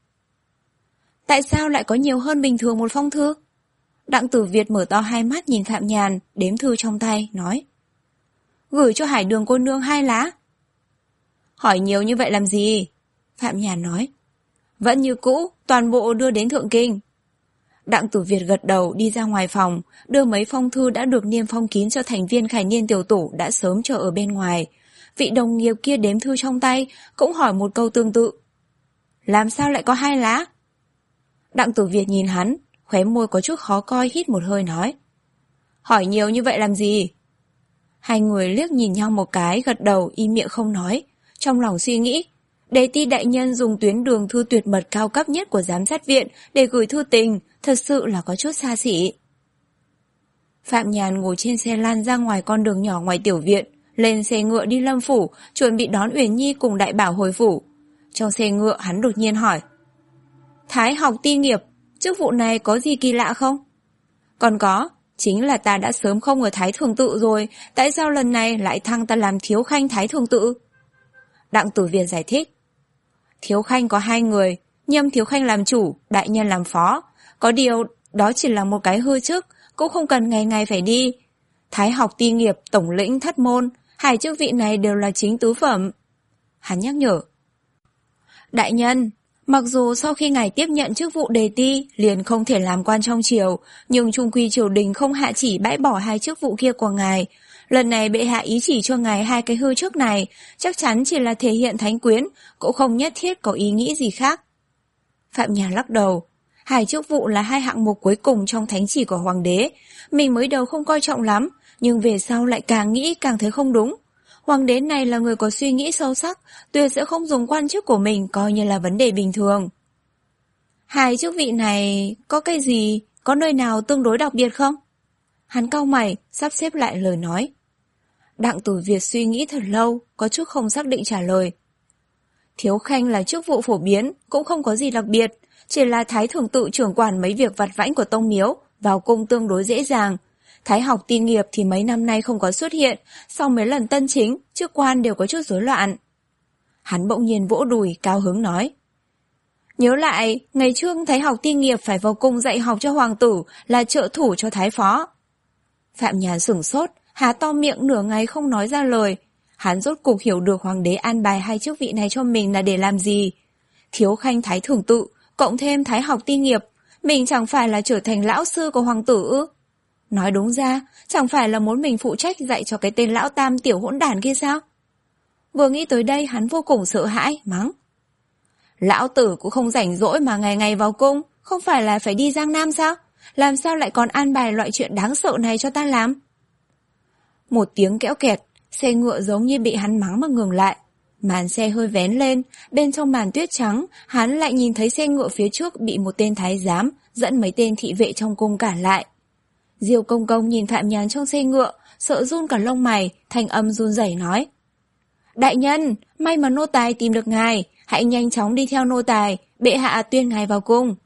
Tại sao lại có nhiều hơn bình thường một phong thư? Đặng Tử Việt mở to hai mắt nhìn Phạm Nhàn, đếm thư trong tay, nói. Gửi cho Hải Đường cô nương hai lá. Hỏi nhiều như vậy làm gì? Phạm Nhàn nói. Vẫn như cũ, toàn bộ đưa đến Thượng Kinh. Đặng Tử Việt gật đầu đi ra ngoài phòng, đưa mấy phong thư đã được niêm phong kín cho thành viên Khải Niên tiểu tổ đã sớm chờ ở bên ngoài. Vị đồng nghiệp kia đếm thư trong tay, cũng hỏi một câu tương tự. Làm sao lại có hai lá? Đặng Tử Việt nhìn hắn, khóe môi có chút khó coi, hít một hơi nói. Hỏi nhiều như vậy làm gì? Hai người liếc nhìn nhau một cái, gật đầu, im miệng không nói. Trong lòng suy nghĩ, Đề Ti đại nhân dùng tuyến đường thư tuyệt mật cao cấp nhất của giám sát viện để gửi thư tình, thật sự là có chút xa xỉ. Phạm Nhàn ngồi trên xe lan ra ngoài con đường nhỏ ngoài tiểu viện, lên xe ngựa đi Lâm phủ, chuẩn bị đón Uyển Nhi cùng Đại Bảo hồi phủ. Trong xe ngựa hắn đột nhiên hỏi. Thái học ti nghiệp, chức vụ này có gì kỳ lạ không? Còn có, chính là ta đã sớm không ở Thái Thường Tự rồi, tại sao lần này lại thăng ta làm thiếu khanh Thái Thường Tự? Đặng Tử Việt giải thích. Thiếu khanh có hai người, Nhâm thiếu khanh làm chủ, đại nhân làm phó. Có điều, đó chỉ là một cái hư chức, cũng không cần ngày ngày phải đi. Thái học ti nghiệp, tổng lĩnh thất môn, hai chức vị này đều là chính tứ phẩm. Hắn nhắc nhở. Đại nhân, mặc dù sau khi ngài tiếp nhận chức vụ đề ti liền không thể làm quan trong triều, nhưng chung quy triều đình không hạ chỉ bãi bỏ hai chức vụ kia của ngài. Lần này bệ hạ ý chỉ cho ngài hai cái hư chức này, chắc chắn chỉ là thể hiện thánh quyến, cũng không nhất thiết có ý nghĩ gì khác. Phạm Nhàn lắc đầu. Hai chức vụ là hai hạng mục cuối cùng trong thánh chỉ của hoàng đế. Mình mới đầu không coi trọng lắm, nhưng về sau lại càng nghĩ càng thấy không đúng. Hoàng đế này là người có suy nghĩ sâu sắc, tuyệt sẽ không dùng quan chức của mình coi như là vấn đề bình thường. Hai chức vị này có cái gì, có nơi nào tương đối đặc biệt không? Hắn cau mày, sắp xếp lại lời nói. Đặng Tử Việt suy nghĩ thật lâu, có chút không xác định trả lời. Thiếu khanh là chức vụ phổ biến, cũng không có gì đặc biệt, chỉ là Thái Thường Tự trưởng quản mấy việc vặt vãnh của tông miếu, vào cung tương đối dễ dàng. Thái học ti nghiệp thì mấy năm nay không có xuất hiện, sau mấy lần tân chính, chức quan đều có chút rối loạn. Hắn bỗng nhiên vỗ đùi, cao hứng nói. Nhớ lại, ngày trước Thái học ti nghiệp phải vào cung dạy học cho hoàng tử, là trợ thủ cho Thái phó. Phạm Nhàn sửng sốt, há to miệng nửa ngày không nói ra lời. Hắn rốt cục hiểu được hoàng đế an bài hai chức vị này cho mình là để làm gì. Thiếu khanh Thái Thường Tự, cộng thêm Thái học ti nghiệp, mình chẳng phải là trở thành lão sư của hoàng tử ư? Nói đúng ra, chẳng phải là muốn mình phụ trách dạy cho cái tên lão tam tiểu hỗn đản kia sao? Vừa nghĩ tới đây hắn vô cùng sợ hãi, mắng. Lão tử cũng không rảnh rỗi mà ngày ngày vào cung, không phải là phải đi Giang Nam sao? Làm sao lại còn an bài loại chuyện đáng sợ này cho ta làm? Một tiếng kẽo kẹt, xe ngựa giống như bị hắn mắng mà ngừng lại. Màn xe hơi vén lên, bên trong màn tuyết trắng, hắn lại nhìn thấy xe ngựa phía trước bị một tên thái giám dẫn mấy tên thị vệ trong cung cản lại. Diêu Công Công nhìn Phạm Nhàn trong xe ngựa, sợ run cả lông mày, thanh âm run rẩy nói. Đại nhân, may mà nô tài tìm được ngài, hãy nhanh chóng đi theo nô tài, bệ hạ tuyên ngài vào cung.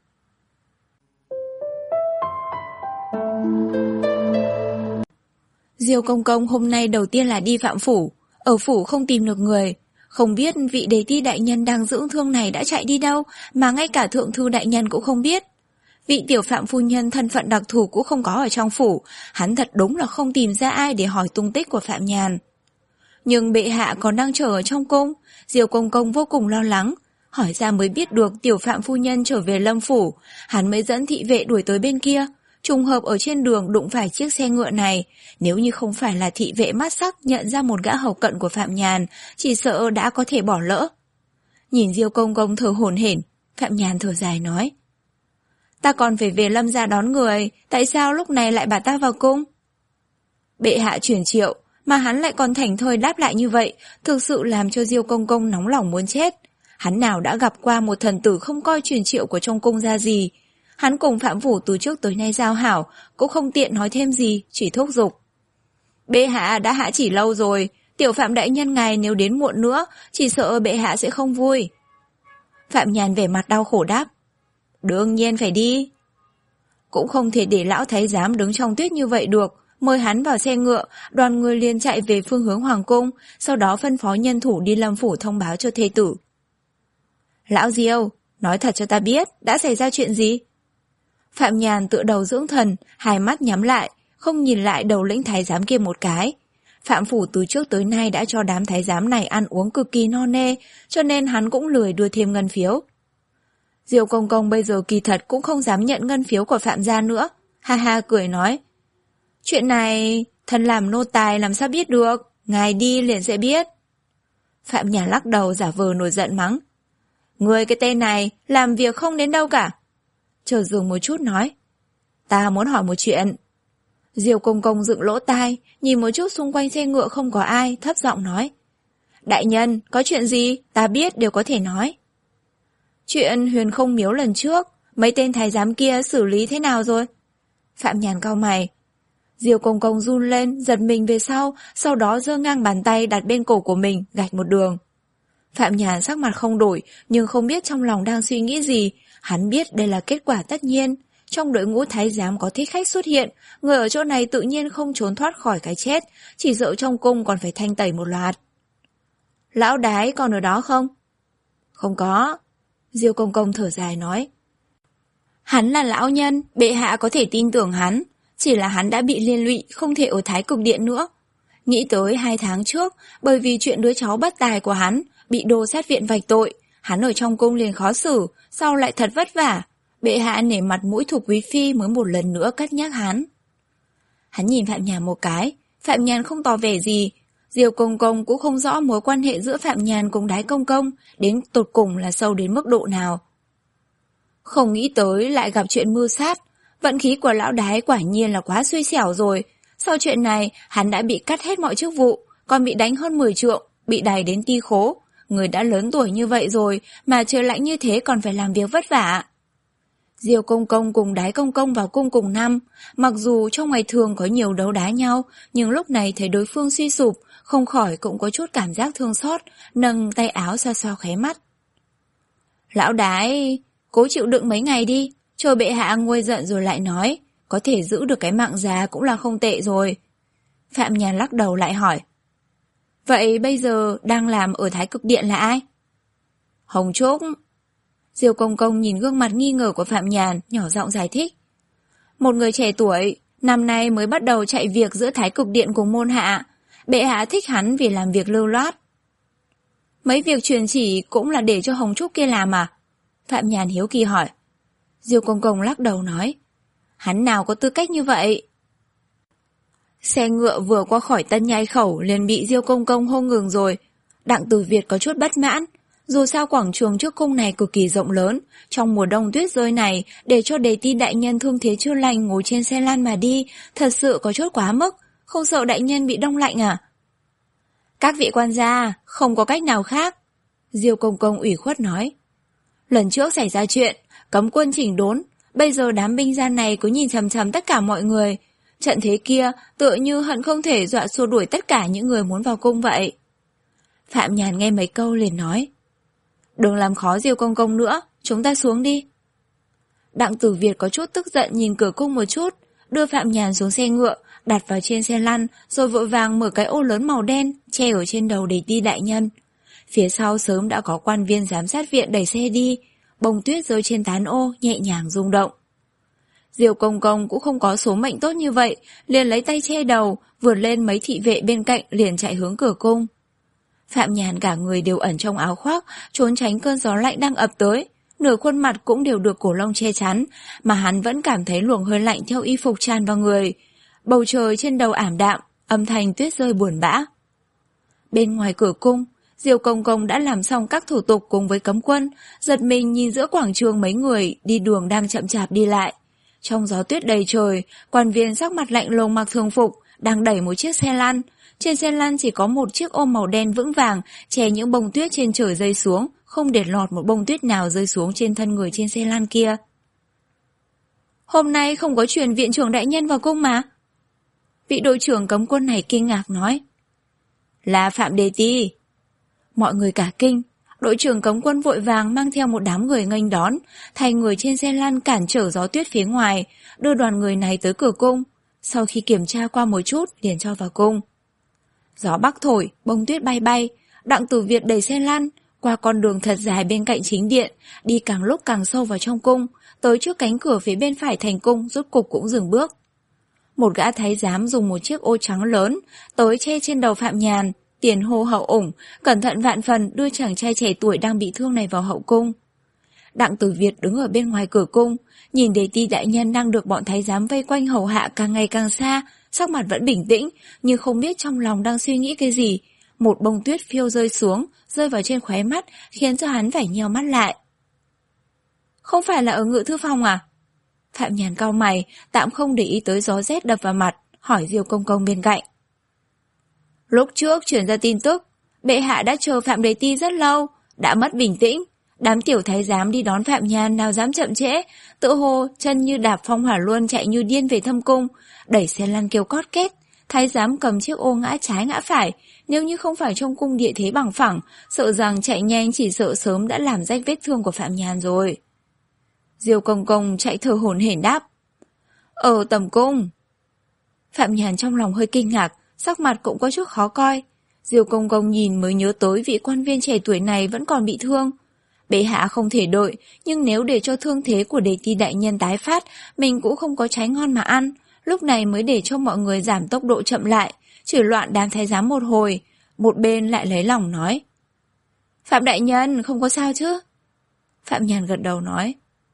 Diêu Công Công hôm nay đầu tiên là đi Phạm phủ, ở phủ không tìm được người, không biết vị đề ti đại nhân đang dưỡng thương này đã chạy đi đâu, mà ngay cả thượng thư đại nhân cũng không biết. Vị tiểu Phạm phu nhân thân phận đặc thù cũng không có ở trong phủ, hắn thật đúng là không tìm ra ai để hỏi tung tích của Phạm Nhàn. Nhưng bệ hạ còn đang chờ ở trong cung, Diêu Công Công vô cùng lo lắng, hỏi ra mới biết được tiểu Phạm phu nhân trở về Lâm phủ, hắn mới dẫn thị vệ đuổi tới bên kia, trùng hợp ở trên đường đụng phải chiếc xe ngựa này, nếu như không phải là thị vệ mắt sắc nhận ra một gã hầu cận của Phạm Nhàn, chỉ sợ đã có thể bỏ lỡ. Nhìn Diêu Công Công thở hổn hển, Phạm Nhàn thở dài nói. Ta còn phải về Lâm gia đón người, tại sao lúc này lại bảo ta vào cung? Bệ hạ truyền triệu, mà hắn lại còn thảnh thơi đáp lại như vậy, thực sự làm cho Diêu Công Công nóng lòng muốn chết. Hắn nào đã gặp qua một thần tử không coi truyền triệu của trong cung ra gì. Hắn cùng Phạm phủ từ trước tới nay giao hảo, cũng không tiện nói thêm gì, chỉ thúc giục. Bệ hạ đã hạ chỉ lâu rồi, tiểu Phạm đại nhân ngài nếu đến muộn nữa, chỉ sợ bệ hạ sẽ không vui. Phạm Nhàn vẻ mặt đau khổ đáp. Đương nhiên phải đi. Cũng không thể để lão thái giám đứng trong tuyết như vậy được, mời hắn vào xe ngựa, đoàn người liền chạy về phương hướng hoàng cung, sau đó phân phó nhân thủ đi Lâm phủ thông báo cho thê tử. Lão Diêu, nói thật cho ta biết, đã xảy ra chuyện gì? Phạm Nhàn tựa đầu dưỡng thần, hai mắt nhắm lại, không nhìn lại đầu lĩnh thái giám kia một cái. Phạm phủ từ trước tới nay đã cho đám thái giám này ăn uống cực kỳ no nê, cho nên hắn cũng lười đưa thêm ngân phiếu. Diêu Công Công bây giờ kỳ thật cũng không dám nhận ngân phiếu của Phạm gia nữa. Ha ha cười nói. Chuyện này, thân làm nô tài làm sao biết được, ngài đi liền sẽ biết. Phạm Nhàn lắc đầu giả vờ nổi giận mắng. Người cái tên này, làm việc không đến đâu cả. Chờ dừng một chút nói. Ta muốn hỏi một chuyện. Diêu Công Công dựng lỗ tai, nhìn một chút xung quanh xe ngựa không có ai, thấp giọng nói. Đại nhân, có chuyện gì, ta biết đều có thể nói. Chuyện Huyền Không Miếu lần trước, mấy tên thái giám kia xử lý thế nào rồi? Phạm Nhàn cau mày. Diêu Công Công run lên, giật mình về sau, sau đó giơ ngang bàn tay đặt bên cổ của mình, gạch một đường. Phạm Nhàn sắc mặt không đổi, nhưng không biết trong lòng đang suy nghĩ gì. Hắn biết đây là kết quả tất nhiên. Trong đội ngũ thái giám có thích khách xuất hiện, người ở chỗ này tự nhiên không trốn thoát khỏi cái chết, chỉ sợ trong cung còn phải thanh tẩy một loạt. Lão Đái còn ở đó không? Không có. Diêu Công Công thở dài nói. Hắn là lão nhân, bệ hạ có thể tin tưởng hắn, chỉ là hắn đã bị liên lụy, không thể ở Thái Cực Điện nữa. Nghĩ tới hai tháng trước, bởi vì chuyện đứa cháu bất tài của hắn, bị đô sát viện vạch tội, hắn ở trong cung liền khó xử, sau lại thật vất vả. Bệ hạ nể mặt mũi Thục quý phi mới một lần nữa cất nhắc hắn. Hắn nhìn Phạm Nhàn một cái, Phạm Nhàn không tỏ vẻ gì. Diêu Công Công cũng không rõ mối quan hệ giữa Phạm Nhàn cùng Đái Công Công đến tột cùng là sâu đến mức độ nào. Không nghĩ tới lại gặp chuyện mưu sát, vận khí của lão Đái quả nhiên là quá xui xẻo rồi. Sau chuyện này, hắn đã bị cắt hết mọi chức vụ, còn bị đánh hơn mười trượng, bị đày đến ti khố. Người đã lớn tuổi như vậy rồi, mà trời lạnh như thế còn phải làm việc vất vả. Diêu Công Công cùng Đái Công Công vào cung cùng năm, mặc dù trong ngày thường có nhiều đấu đá nhau, nhưng lúc này thấy đối phương suy sụp, không khỏi cũng có chút cảm giác thương xót, nâng tay áo xoa xoa khóe mắt. Lão Đái, cố chịu đựng mấy ngày đi, chờ bệ hạ nguôi giận rồi lại nói, có thể giữ được cái mạng già cũng là không tệ rồi. Phạm Nhàn lắc đầu lại hỏi. Vậy bây giờ đang làm ở Thái Cực Điện là ai? Hồng Trúc. Diêu Công Công nhìn gương mặt nghi ngờ của Phạm Nhàn, nhỏ giọng giải thích. Một người trẻ tuổi, năm nay mới bắt đầu chạy việc giữa Thái Cực Điện cùng môn hạ. Bệ hạ thích hắn vì làm việc lưu loát. Mấy việc truyền chỉ cũng là để cho Hồng Trúc kia làm à? Phạm Nhàn hiếu kỳ hỏi. Diêu Công Công lắc đầu nói. Hắn nào có tư cách như vậy? Xe ngựa vừa qua khỏi Tân Nhai Khẩu liền bị Diêu Công Công hô ngừng rồi. Đặng Tử Việt có chút bất mãn. Dù sao quảng trường trước cung này cực kỳ rộng lớn, trong mùa đông tuyết rơi này, để cho Đề Ti đại nhân thương thế chưa lành ngồi trên xe lăn mà đi, thật sự có chút quá mức, không sợ đại nhân bị đông lạnh à? Các vị quan gia, không có cách nào khác. Diêu Công Công ủy khuất nói. Lần trước xảy ra chuyện, cấm quân chỉnh đốn, bây giờ đám binh gia này cứ nhìn chằm chằm tất cả mọi người. Trận thế kia tựa như hận không thể dọa xua đuổi tất cả những người muốn vào cung vậy. Phạm Nhàn nghe mấy câu liền nói. Đừng làm khó Diêu Công Công nữa, chúng ta xuống đi. Đặng Tử Việt có chút tức giận nhìn cửa cung một chút, đưa Phạm Nhàn xuống xe ngựa, đặt vào trên xe lăn, rồi vội vàng mở cái ô lớn màu đen, che ở trên đầu Đề Ti đại nhân. Phía sau sớm đã có quan viên giám sát viện đẩy xe đi, bông tuyết rơi trên tán ô, nhẹ nhàng rung động. Diêu Công Công cũng không có số mệnh tốt như vậy, liền lấy tay che đầu, vượt lên mấy thị vệ bên cạnh liền chạy hướng cửa cung. Phạm Nhàn cả người đều ẩn trong áo khoác, trốn tránh cơn gió lạnh đang ập tới, nửa khuôn mặt cũng đều được cổ lông che chắn, mà hắn vẫn cảm thấy luồng hơi lạnh theo y phục tràn vào người. Bầu trời trên đầu ảm đạm, âm thanh tuyết rơi buồn bã. Bên ngoài cửa cung, Diêu Công Công đã làm xong các thủ tục cùng với cấm quân, giật mình nhìn giữa quảng trường mấy người đi đường đang chậm chạp đi lại. Trong gió tuyết đầy trời, quan viên sắc mặt lạnh lùng mặc thường phục, đang đẩy một chiếc xe lăn. Trên xe lăn chỉ có một chiếc ôm màu đen vững vàng, che những bông tuyết trên trời rơi xuống, không để lọt một bông tuyết nào rơi xuống trên thân người trên xe lăn kia. Hôm nay không có truyền viện trưởng đại nhân vào cung mà. Vị đội trưởng cấm quân này kinh ngạc nói. Là Phạm Đề Ti. Mọi người cả kinh, đội trưởng cấm quân vội vàng mang theo một đám người nghênh đón, thay người trên xe lăn cản trở gió tuyết phía ngoài, đưa đoàn người này tới cửa cung. Sau khi kiểm tra qua một chút, liền cho vào cung. Gió bắc thổi, bông tuyết bay bay, Đặng Tử Việt đẩy xe lăn, qua con đường thật dài bên cạnh chính điện, đi càng lúc càng sâu vào trong cung, tới trước cánh cửa phía bên phải thành cung, rốt cục cũng dừng bước. Một gã thái giám dùng một chiếc ô trắng lớn, tới che trên đầu Phạm Nhàn, tiền hô hậu ủng, cẩn thận vạn phần đưa chàng trai trẻ tuổi đang bị thương này vào hậu cung. Đặng Tử Việt đứng ở bên ngoài cửa cung, nhìn Đề Ti đại nhân đang được bọn thái giám vây quanh hầu hạ càng ngày càng xa, sắc mặt vẫn bình tĩnh, nhưng không biết trong lòng đang suy nghĩ cái gì. Một bông tuyết phiêu rơi xuống, rơi vào trên khóe mắt, khiến cho hắn phải nheo mắt lại. Không phải là ở ngự thư phòng à? Phạm Nhàn cau mày, tạm không để ý tới gió rét đập vào mặt, hỏi Diêu Công Công bên cạnh. Lúc trước truyền ra tin tức, bệ hạ đã chờ Phạm Đề Ti rất lâu, đã mất bình tĩnh. Đám tiểu thái giám đi đón Phạm Nhàn nào dám chậm trễ, tự hồ chân như đạp phong hỏa luân chạy như điên về thâm cung, đẩy xe lăn kêu cót két. Thái giám cầm chiếc ô ngã trái ngã phải, nếu như không phải trong cung địa thế bằng phẳng, sợ rằng chạy nhanh chỉ sợ sớm đã làm rách vết thương của Phạm Nhàn rồi. Diêu Công Công chạy thở hổn hển đáp. Ở tầm cung. Phạm Nhàn trong lòng hơi kinh ngạc, sắc mặt cũng có chút khó coi. Diêu Công Công nhìn mới nhớ tới vị quan viên trẻ tuổi này vẫn còn bị thương. Bệ hạ không thể đợi, nhưng nếu để cho thương thế của Đề Ti đại nhân tái phát, mình cũng không có trái ngon mà ăn. Lúc này mới để cho mọi người giảm tốc độ chậm lại, chửi loạn đám thái giám một hồi. Một bên lại lấy lòng nói. Phạm đại nhân, không có sao chứ? Phạm Nhàn gật đầu nói.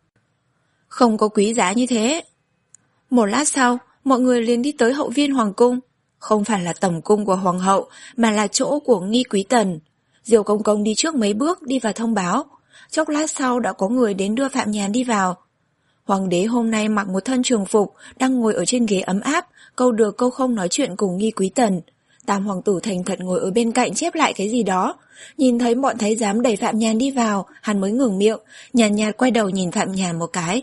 Không có quý giá như thế. Một lát sau, mọi người liền đi tới hậu viên hoàng cung. Không phải là tầm cung của hoàng hậu, mà là chỗ của Nghi Quý Tần. Diêu Công Công đi trước mấy bước đi vào thông báo. Chốc lát sau đã có người đến đưa Phạm Nhàn đi vào. Hoàng đế hôm nay mặc một thân trường phục, đang ngồi ở trên ghế ấm áp, câu được câu không nói chuyện cùng Nghi Quý Tần. Tam hoàng tử thành thật ngồi ở bên cạnh chép lại cái gì đó. Nhìn thấy bọn thái giám đẩy Phạm Nhàn đi vào, hắn mới ngừng miệng, nhàn nhạt, nhạt quay đầu nhìn Phạm Nhàn một cái.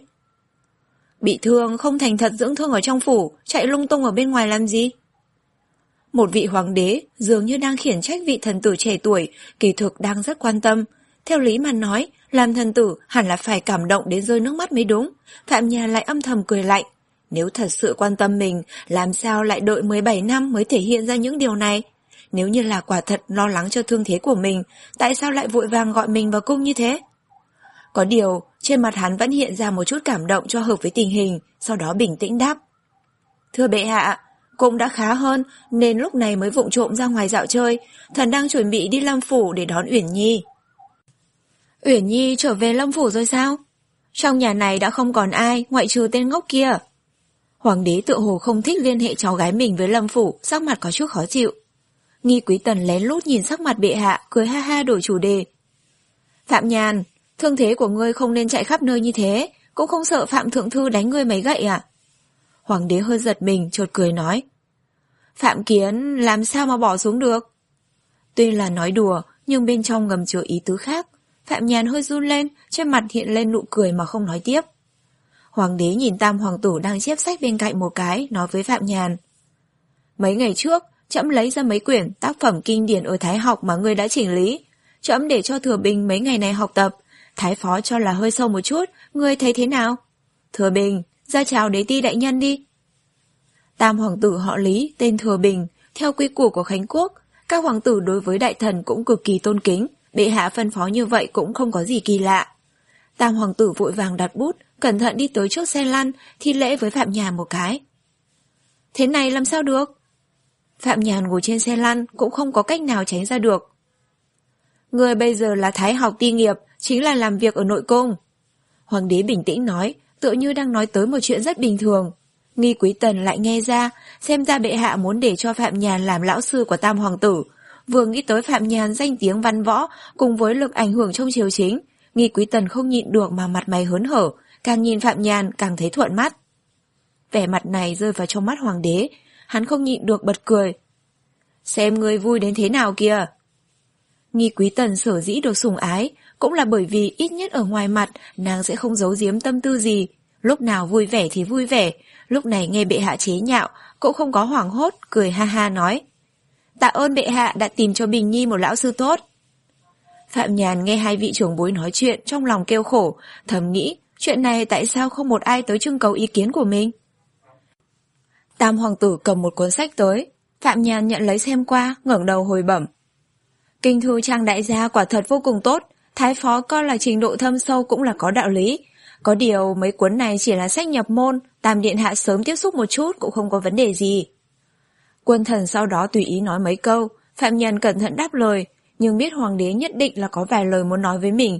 Bị thương không thành thật dưỡng thương ở trong phủ, chạy lung tung ở bên ngoài làm gì? Một vị hoàng đế dường như đang khiển trách vị thần tử trẻ tuổi, kỳ thực đang rất quan tâm. Theo lý mà nói, làm thần tử hẳn là phải cảm động đến rơi nước mắt mới đúng. Phạm Nhàn lại âm thầm cười lạnh. Nếu thật sự quan tâm mình, làm sao lại đợi mười bảy năm mới thể hiện ra những điều này? Nếu như là quả thật lo lắng cho thương thế của mình, tại sao lại vội vàng gọi mình vào cung như thế? Có điều, trên mặt hắn vẫn hiện ra một chút cảm động cho hợp với tình hình, sau đó bình tĩnh đáp. Thưa bệ hạ, cũng đã khá hơn nên lúc này mới vụng trộm ra ngoài dạo chơi, thần đang chuẩn bị đi Lâm Phủ để đón Uyển Nhi. Uyển Nhi trở về Lâm Phủ rồi sao? Trong nhà này đã không còn ai ngoại trừ tên ngốc kia. Hoàng đế tự hồ không thích liên hệ cháu gái mình với Lâm Phủ, sắc mặt có chút khó chịu. Nghi Quý Tần lén lút nhìn sắc mặt bệ hạ, cười ha ha đổi chủ đề. Phạm Nhàn, thương thế của ngươi không nên chạy khắp nơi như thế, cũng không sợ Phạm Thượng Thư đánh ngươi mấy gậy à? Hoàng đế hơi giật mình, chợt cười nói. Phạm Kiến làm sao mà bỏ xuống được? Tuy là nói đùa, nhưng bên trong ngầm chứa ý tứ khác. Phạm Nhàn hơi run lên, trên mặt hiện lên nụ cười mà không nói tiếp. Hoàng đế nhìn Tam hoàng tử đang chép sách bên cạnh một cái, nói với Phạm Nhàn. Mấy ngày trước, trẫm lấy ra mấy quyển tác phẩm kinh điển ở Thái học mà ngươi đã chỉnh lý. Trẫm để cho Thừa Bình mấy ngày này học tập. Thái phó cho là hơi sâu một chút, ngươi thấy thế nào? Thừa Bình, ra chào Đế Ti đại nhân đi. Tam hoàng tử họ Lý, tên Thừa Bình, theo quy củ của Khánh Quốc, các hoàng tử đối với đại thần cũng cực kỳ tôn kính, bệ hạ phân phó như vậy cũng không có gì kỳ lạ. Tam hoàng tử vội vàng đặt bút, cẩn thận đi tới trước xe lăn, thi lễ với Phạm Nhàn một cái. Thế này làm sao được? Phạm Nhàn ngồi trên xe lăn cũng không có cách nào tránh ra được. Người bây giờ là thái học ti nghiệp, chính là làm việc ở nội cung. Hoàng đế bình tĩnh nói, tựa như đang nói tới một chuyện rất bình thường. Nghi Quý Tần lại nghe ra, xem ra bệ hạ muốn để cho Phạm Nhàn làm lão sư của Tam hoàng tử. Vừa nghĩ tới Phạm Nhàn danh tiếng văn võ cùng với lực ảnh hưởng trong triều chính, Nghi Quý Tần không nhịn được mà mặt mày hớn hở, càng nhìn Phạm Nhàn càng thấy thuận mắt. Vẻ mặt này rơi vào trong mắt hoàng đế, hắn không nhịn được bật cười. Xem ngươi vui đến thế nào kìa. Nghi Quý Tần sở dĩ được sủng ái, cũng là bởi vì ít nhất ở ngoài mặt nàng sẽ không giấu giếm tâm tư gì. Lúc nào vui vẻ thì vui vẻ, lúc này nghe bệ hạ chế nhạo, cũng không có hoảng hốt, cười ha ha nói. Tạ ơn bệ hạ đã tìm cho Bình Nhi một lão sư tốt. Phạm Nhàn nghe hai vị trưởng bối nói chuyện, trong lòng kêu khổ, thầm nghĩ, chuyện này tại sao không một ai tới trưng cầu ý kiến của mình? Tam hoàng tử cầm một cuốn sách tới, Phạm Nhàn nhận lấy xem qua, ngẩng đầu hồi bẩm. Kinh thư Trang đại gia quả thật vô cùng tốt, thái phó coi là trình độ thâm sâu cũng là có đạo lý. Có điều mấy cuốn này chỉ là sách nhập môn, Tam điện hạ sớm tiếp xúc một chút cũng không có vấn đề gì. Quân thần sau đó tùy ý nói mấy câu, Phạm Nhàn cẩn thận đáp lời, nhưng biết hoàng đế nhất định là có vài lời muốn nói với mình.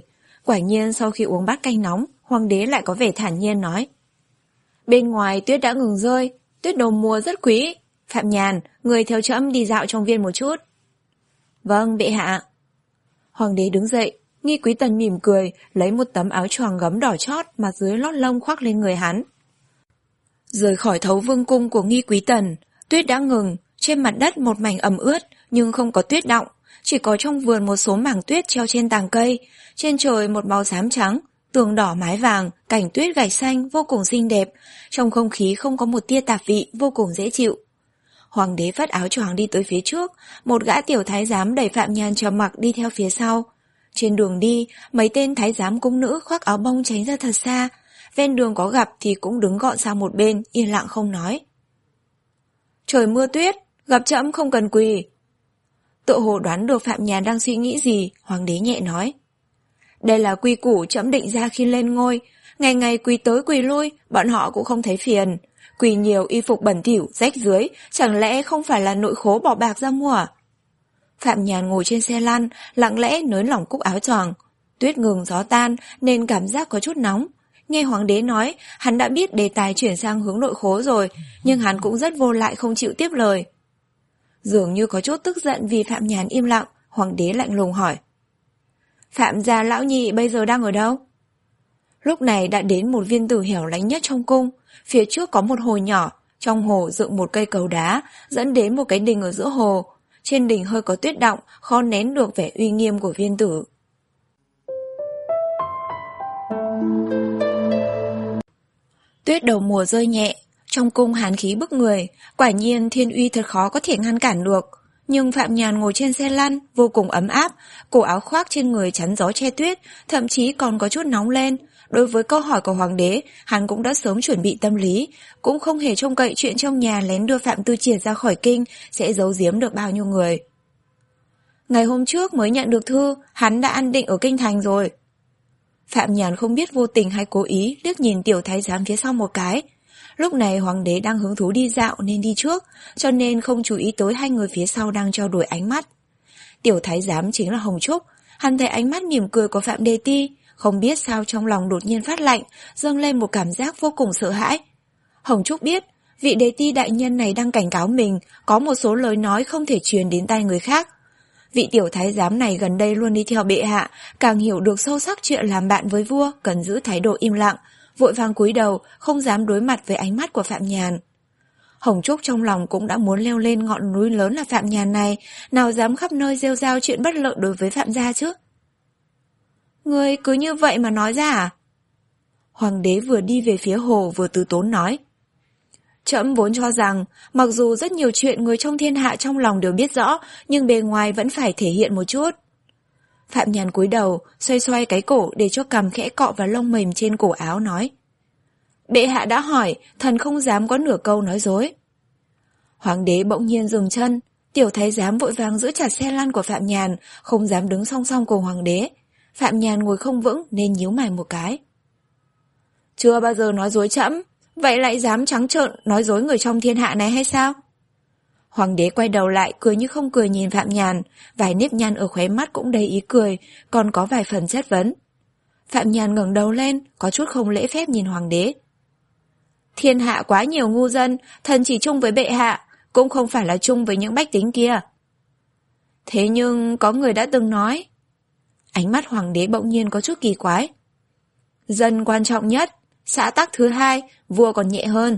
Quả nhiên sau khi uống bát canh nóng, hoàng đế lại có vẻ thản nhiên nói. Bên ngoài tuyết đã ngừng rơi, tuyết đầu mùa rất quý. Phạm Nhàn, người theo trẫm đi dạo trong viên một chút. Vâng, bệ hạ. Hoàng đế đứng dậy, Nghi Quý Tần mỉm cười, lấy một tấm áo choàng gấm đỏ chót mà dưới lót lông khoác lên người hắn. Rời khỏi thấu vương cung của Nghi Quý Tần, tuyết đã ngừng, trên mặt đất một mảnh ẩm ướt nhưng không có tuyết đọng, chỉ có trong vườn một số mảng tuyết treo trên tàng cây, trên trời một màu xám trắng, tường đỏ mái vàng, cảnh tuyết gạch xanh vô cùng xinh đẹp, trong không khí không có một tia tạp vị, vô cùng dễ chịu. Hoàng đế vắt áo choàng đi tới phía trước, một gã tiểu thái giám đẩy Phạm Nhàn trầm mặc đi theo phía sau. Trên đường đi, mấy tên thái giám cung nữ khoác áo bông tránh ra thật xa, ven đường có gặp thì cũng đứng gọn sang một bên, yên lặng không nói. Trời mưa tuyết, gặp trẫm không cần quỳ. Tựa hồ đoán được Phạm Nhàn đang suy nghĩ gì, hoàng đế nhẹ nói. Đây là quy củ trẫm định ra khi lên ngôi, ngày ngày quỳ tới quỳ lui, bọn họ cũng không thấy phiền. Quỳ nhiều y phục bẩn thỉu, rách dưới, chẳng lẽ không phải là nội khố bỏ bạc ra mua à? Phạm Nhàn ngồi trên xe lăn, lặng lẽ nới lỏng cúc áo choàng. Tuyết ngừng gió tan nên cảm giác có chút nóng. Nghe hoàng đế nói, hắn đã biết đề tài chuyển sang hướng nội khố rồi, nhưng hắn cũng rất vô lại không chịu tiếp lời. Dường như có chút tức giận vì Phạm Nhàn im lặng, hoàng đế lạnh lùng hỏi. Phạm gia lão nhị bây giờ đang ở đâu? Lúc này đã đến một viên tử hẻo lánh nhất trong cung, phía trước có một hồ nhỏ, trong hồ dựng một cây cầu đá, dẫn đến một cái đình ở giữa hồ. Trên đỉnh hơi có tuyết đọng, khó nén được vẻ uy nghiêm của viên tử. Tuyết đầu mùa rơi nhẹ, trong cung hàn khí bức người, quả nhiên thiên uy thật khó có thể ngăn cản được. Nhưng Phạm Nhàn ngồi trên xe lăn, vô cùng ấm áp, cổ áo khoác trên người chắn gió che tuyết, thậm chí còn có chút nóng lên. Đối với câu hỏi của hoàng đế, hắn cũng đã sớm chuẩn bị tâm lý, cũng không hề trông cậy chuyện trong nhà lén đưa Phạm Tư Triệt ra khỏi kinh sẽ giấu giếm được bao nhiêu người. Ngày hôm trước mới nhận được thư, hắn đã ăn định ở kinh thành rồi. Phạm Nhàn không biết vô tình hay cố ý liếc nhìn tiểu thái giám phía sau một cái. Lúc này hoàng đế đang hứng thú đi dạo nên đi trước, cho nên không chú ý tới hai người phía sau đang trao đổi ánh mắt. Tiểu thái giám chính là Hồng Trúc, hắn thấy ánh mắt mỉm cười của Phạm Đề Ti, không biết sao trong lòng đột nhiên phát lạnh, dâng lên một cảm giác vô cùng sợ hãi. Hồng Trúc biết, vị Đề Ti đại nhân này đang cảnh cáo mình, có một số lời nói không thể truyền đến tai người khác. Vị tiểu thái giám này gần đây luôn đi theo bệ hạ, càng hiểu được sâu sắc chuyện làm bạn với vua cần giữ thái độ im lặng, vội vàng cúi đầu, không dám đối mặt với ánh mắt của Phạm Nhàn. Hồng Trúc trong lòng cũng đã muốn leo lên ngọn núi lớn là Phạm Nhàn này, nào dám khắp nơi rêu rao chuyện bất lợi đối với Phạm gia chứ. Ngươi cứ như vậy mà nói ra à? Hoàng đế vừa đi về phía hồ vừa từ tốn nói. Trẫm vốn cho rằng, mặc dù rất nhiều chuyện người trong thiên hạ trong lòng đều biết rõ, nhưng bề ngoài vẫn phải thể hiện một chút. Phạm Nhàn cúi đầu, xoay xoay cái cổ để cho cằm khẽ cọ vào lông mềm trên cổ áo nói. Bệ hạ đã hỏi, thần không dám có nửa câu nói dối. Hoàng đế bỗng nhiên dừng chân, tiểu thái giám vội vàng giữ chặt xe lăn của Phạm Nhàn, không dám đứng song song cùng hoàng đế. Phạm Nhàn ngồi không vững nên nhíu mày một cái. Chưa bao giờ nói dối trẫm, vậy lại dám trắng trợn nói dối người trong thiên hạ này hay sao? Hoàng đế quay đầu lại cười như không cười nhìn Phạm Nhàn, vài nếp nhăn ở khóe mắt cũng đầy ý cười, còn có vài phần chất vấn. Phạm Nhàn ngẩng đầu lên, có chút không lễ phép nhìn hoàng đế. Thiên hạ quá nhiều ngu dân, thần chỉ chung với bệ hạ, cũng không phải là chung với những bách tính kia. Thế nhưng có người đã từng nói. Ánh mắt hoàng đế bỗng nhiên có chút kỳ quái. Dân quan trọng nhất, xã tắc thứ hai, vua còn nhẹ hơn.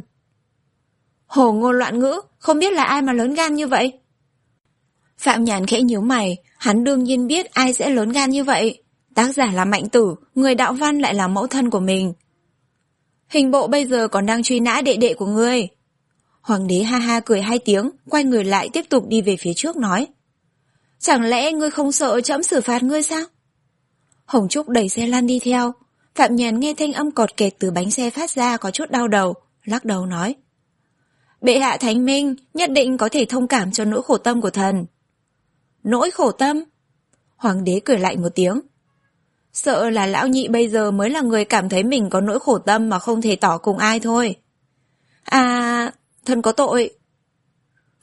Hồ ngôn loạn ngữ, không biết là ai mà lớn gan như vậy? Phạm Nhàn khẽ nhíu mày, hắn đương nhiên biết ai sẽ lớn gan như vậy. Tác giả là Mạnh Tử, người đạo văn lại là mẫu thân của mình. Hình bộ bây giờ còn đang truy nã đệ đệ của ngươi. Hoàng đế ha ha cười hai tiếng, quay người lại tiếp tục đi về phía trước nói. Chẳng lẽ ngươi không sợ trẫm xử phạt ngươi sao? Hồng Trúc đẩy xe lăn đi theo. Phạm Nhàn nghe thanh âm cọt kẹt từ bánh xe phát ra có chút đau đầu, lắc đầu nói. Bệ hạ thánh minh, nhất định có thể thông cảm cho nỗi khổ tâm của thần. Nỗi khổ tâm? Hoàng đế cười lạnh một tiếng. Sợ là lão nhị bây giờ mới là người cảm thấy mình có nỗi khổ tâm mà không thể tỏ cùng ai thôi. À, thần có tội.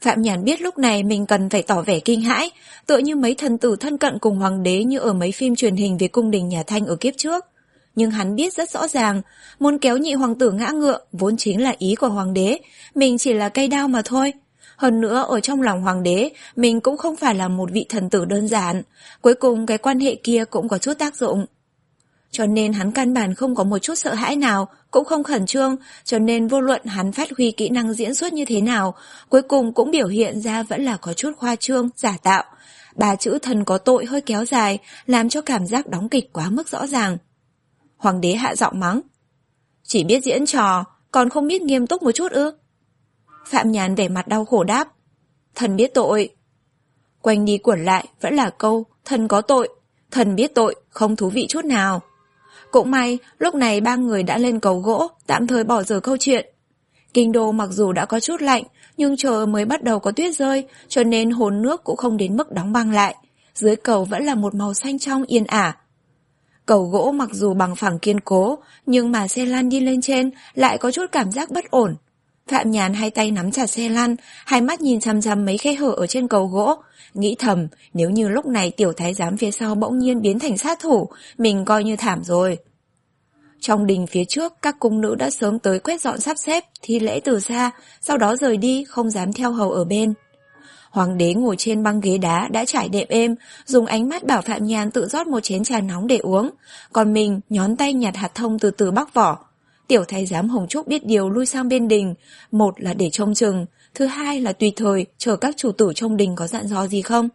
Phạm Nhàn biết lúc này mình cần phải tỏ vẻ kinh hãi, tựa như mấy thần tử thân cận cùng hoàng đế như ở mấy phim truyền hình về cung đình nhà Thanh ở kiếp trước. Nhưng hắn biết rất rõ ràng, muốn kéo nhị hoàng tử ngã ngựa vốn chính là ý của hoàng đế, mình chỉ là cây đao mà thôi. Hơn nữa ở trong lòng hoàng đế, mình cũng không phải là một vị thần tử đơn giản, cuối cùng cái quan hệ kia cũng có chút tác dụng. Cho nên hắn căn bản không có một chút sợ hãi nào, cũng không khẩn trương, cho nên vô luận hắn phát huy kỹ năng diễn xuất như thế nào, cuối cùng cũng biểu hiện ra vẫn là có chút khoa trương, giả tạo. Ba chữ thần có tội hơi kéo dài, làm cho cảm giác đóng kịch quá mức rõ ràng. Hoàng đế hạ giọng mắng. Chỉ biết diễn trò, còn không biết nghiêm túc một chút ư? Phạm Nhàn vẻ mặt đau khổ đáp. Thần biết tội. Quanh đi quẩn lại vẫn là câu thần có tội, thần biết tội, không thú vị chút nào. Cũng may, lúc này ba người đã lên cầu gỗ, tạm thời bỏ dở câu chuyện. Kinh đô mặc dù đã có chút lạnh, nhưng trời mới bắt đầu có tuyết rơi, cho nên hồn nước cũng không đến mức đóng băng lại. Dưới cầu vẫn là một màu xanh trong yên ả. Cầu gỗ mặc dù bằng phẳng kiên cố, nhưng mà xe lăn đi lên trên lại có chút cảm giác bất ổn. Phạm Nhàn hai tay nắm chặt xe lăn, hai mắt nhìn chằm chằm mấy khe hở ở trên cầu gỗ, nghĩ thầm nếu như lúc này tiểu thái giám phía sau bỗng nhiên biến thành sát thủ, mình coi như thảm rồi. Trong đình phía trước, các cung nữ đã sớm tới quét dọn sắp xếp, thi lễ từ xa, sau đó rời đi, không dám theo hầu ở bên. Hoàng đế ngồi trên băng ghế đá đã trải đệm êm, dùng ánh mắt bảo Phạm Nhàn tự rót một chén trà nóng để uống, còn mình nhón tay nhặt hạt thông từ từ bắc vỏ. Tiểu thái giám Hồng Trúc biết điều lui sang bên đình, một là để trông chừng, thứ hai là tùy thời chờ các chủ tử trong đình có dặn dò gì không.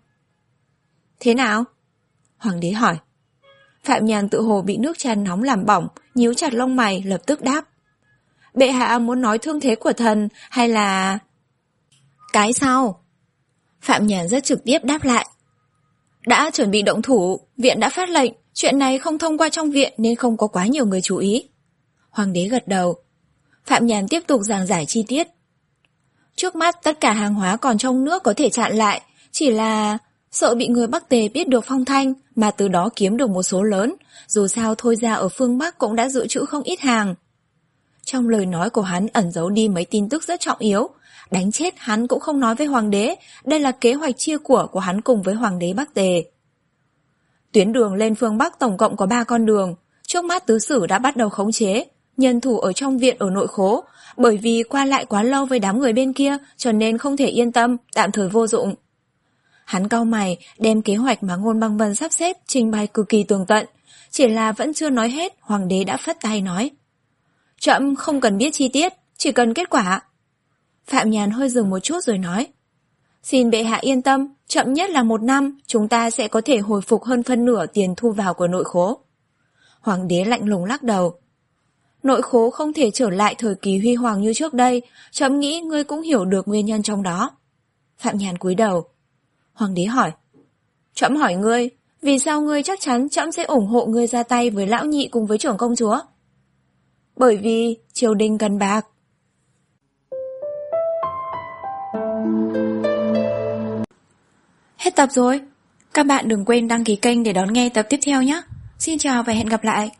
Thế nào? Hoàng đế hỏi. Phạm Nhàn tự hồ bị nước trà nóng làm bỏng, nhíu chặt lông mày lập tức đáp. Bệ hạ muốn nói thương thế của thần hay là... Cái sau? Phạm Nhàn rất trực tiếp đáp lại. Đã chuẩn bị động thủ, viện đã phát lệnh, chuyện này không thông qua trong viện nên không có quá nhiều người chú ý. Hoàng đế gật đầu. Phạm Nhàn tiếp tục giảng giải chi tiết. Trước mắt tất cả hàng hóa còn trong nước có thể chặn lại, chỉ là sợ bị người Bắc Tề biết được phong thanh mà từ đó kiếm được một số lớn, dù sao Thôi Gia ở phương Bắc cũng đã dự trữ không ít hàng. Trong lời nói của hắn ẩn giấu đi mấy tin tức rất trọng yếu, đánh chết hắn cũng không nói với hoàng đế, đây là kế hoạch chia của của hắn cùng với hoàng đế Bắc Tề. Tuyến đường lên phương Bắc tổng cộng có ba con đường, trước mắt tứ sử đã bắt đầu khống chế, nhân thủ ở trong viện ở nội khố, bởi vì qua lại quá lâu với đám người bên kia cho nên không thể yên tâm, tạm thời vô dụng. Hắn cau mày, đem kế hoạch mà Ngôn Băng Vân sắp xếp trình bày cực kỳ tường tận, chỉ là vẫn chưa nói hết, hoàng đế đã phất tay nói. Trẫm không cần biết chi tiết, chỉ cần kết quả. Phạm Nhàn hơi dừng một chút rồi nói. Xin bệ hạ yên tâm, chậm nhất là một năm, chúng ta sẽ có thể hồi phục hơn phân nửa tiền thu vào của nội khố. Hoàng đế lạnh lùng lắc đầu. Nội khố không thể trở lại thời kỳ huy hoàng như trước đây, chậm nghĩ ngươi cũng hiểu được nguyên nhân trong đó. Phạm Nhàn cúi đầu. Hoàng đế hỏi. Chậm hỏi ngươi, vì sao ngươi chắc chắn chậm sẽ ủng hộ ngươi ra tay với lão nhị cùng với trưởng công chúa? Bởi vì triều đình cần bạc. Hết tập rồi. Các bạn đừng quên đăng ký kênh để đón nghe tập tiếp theo nhé. Xin chào và hẹn gặp lại.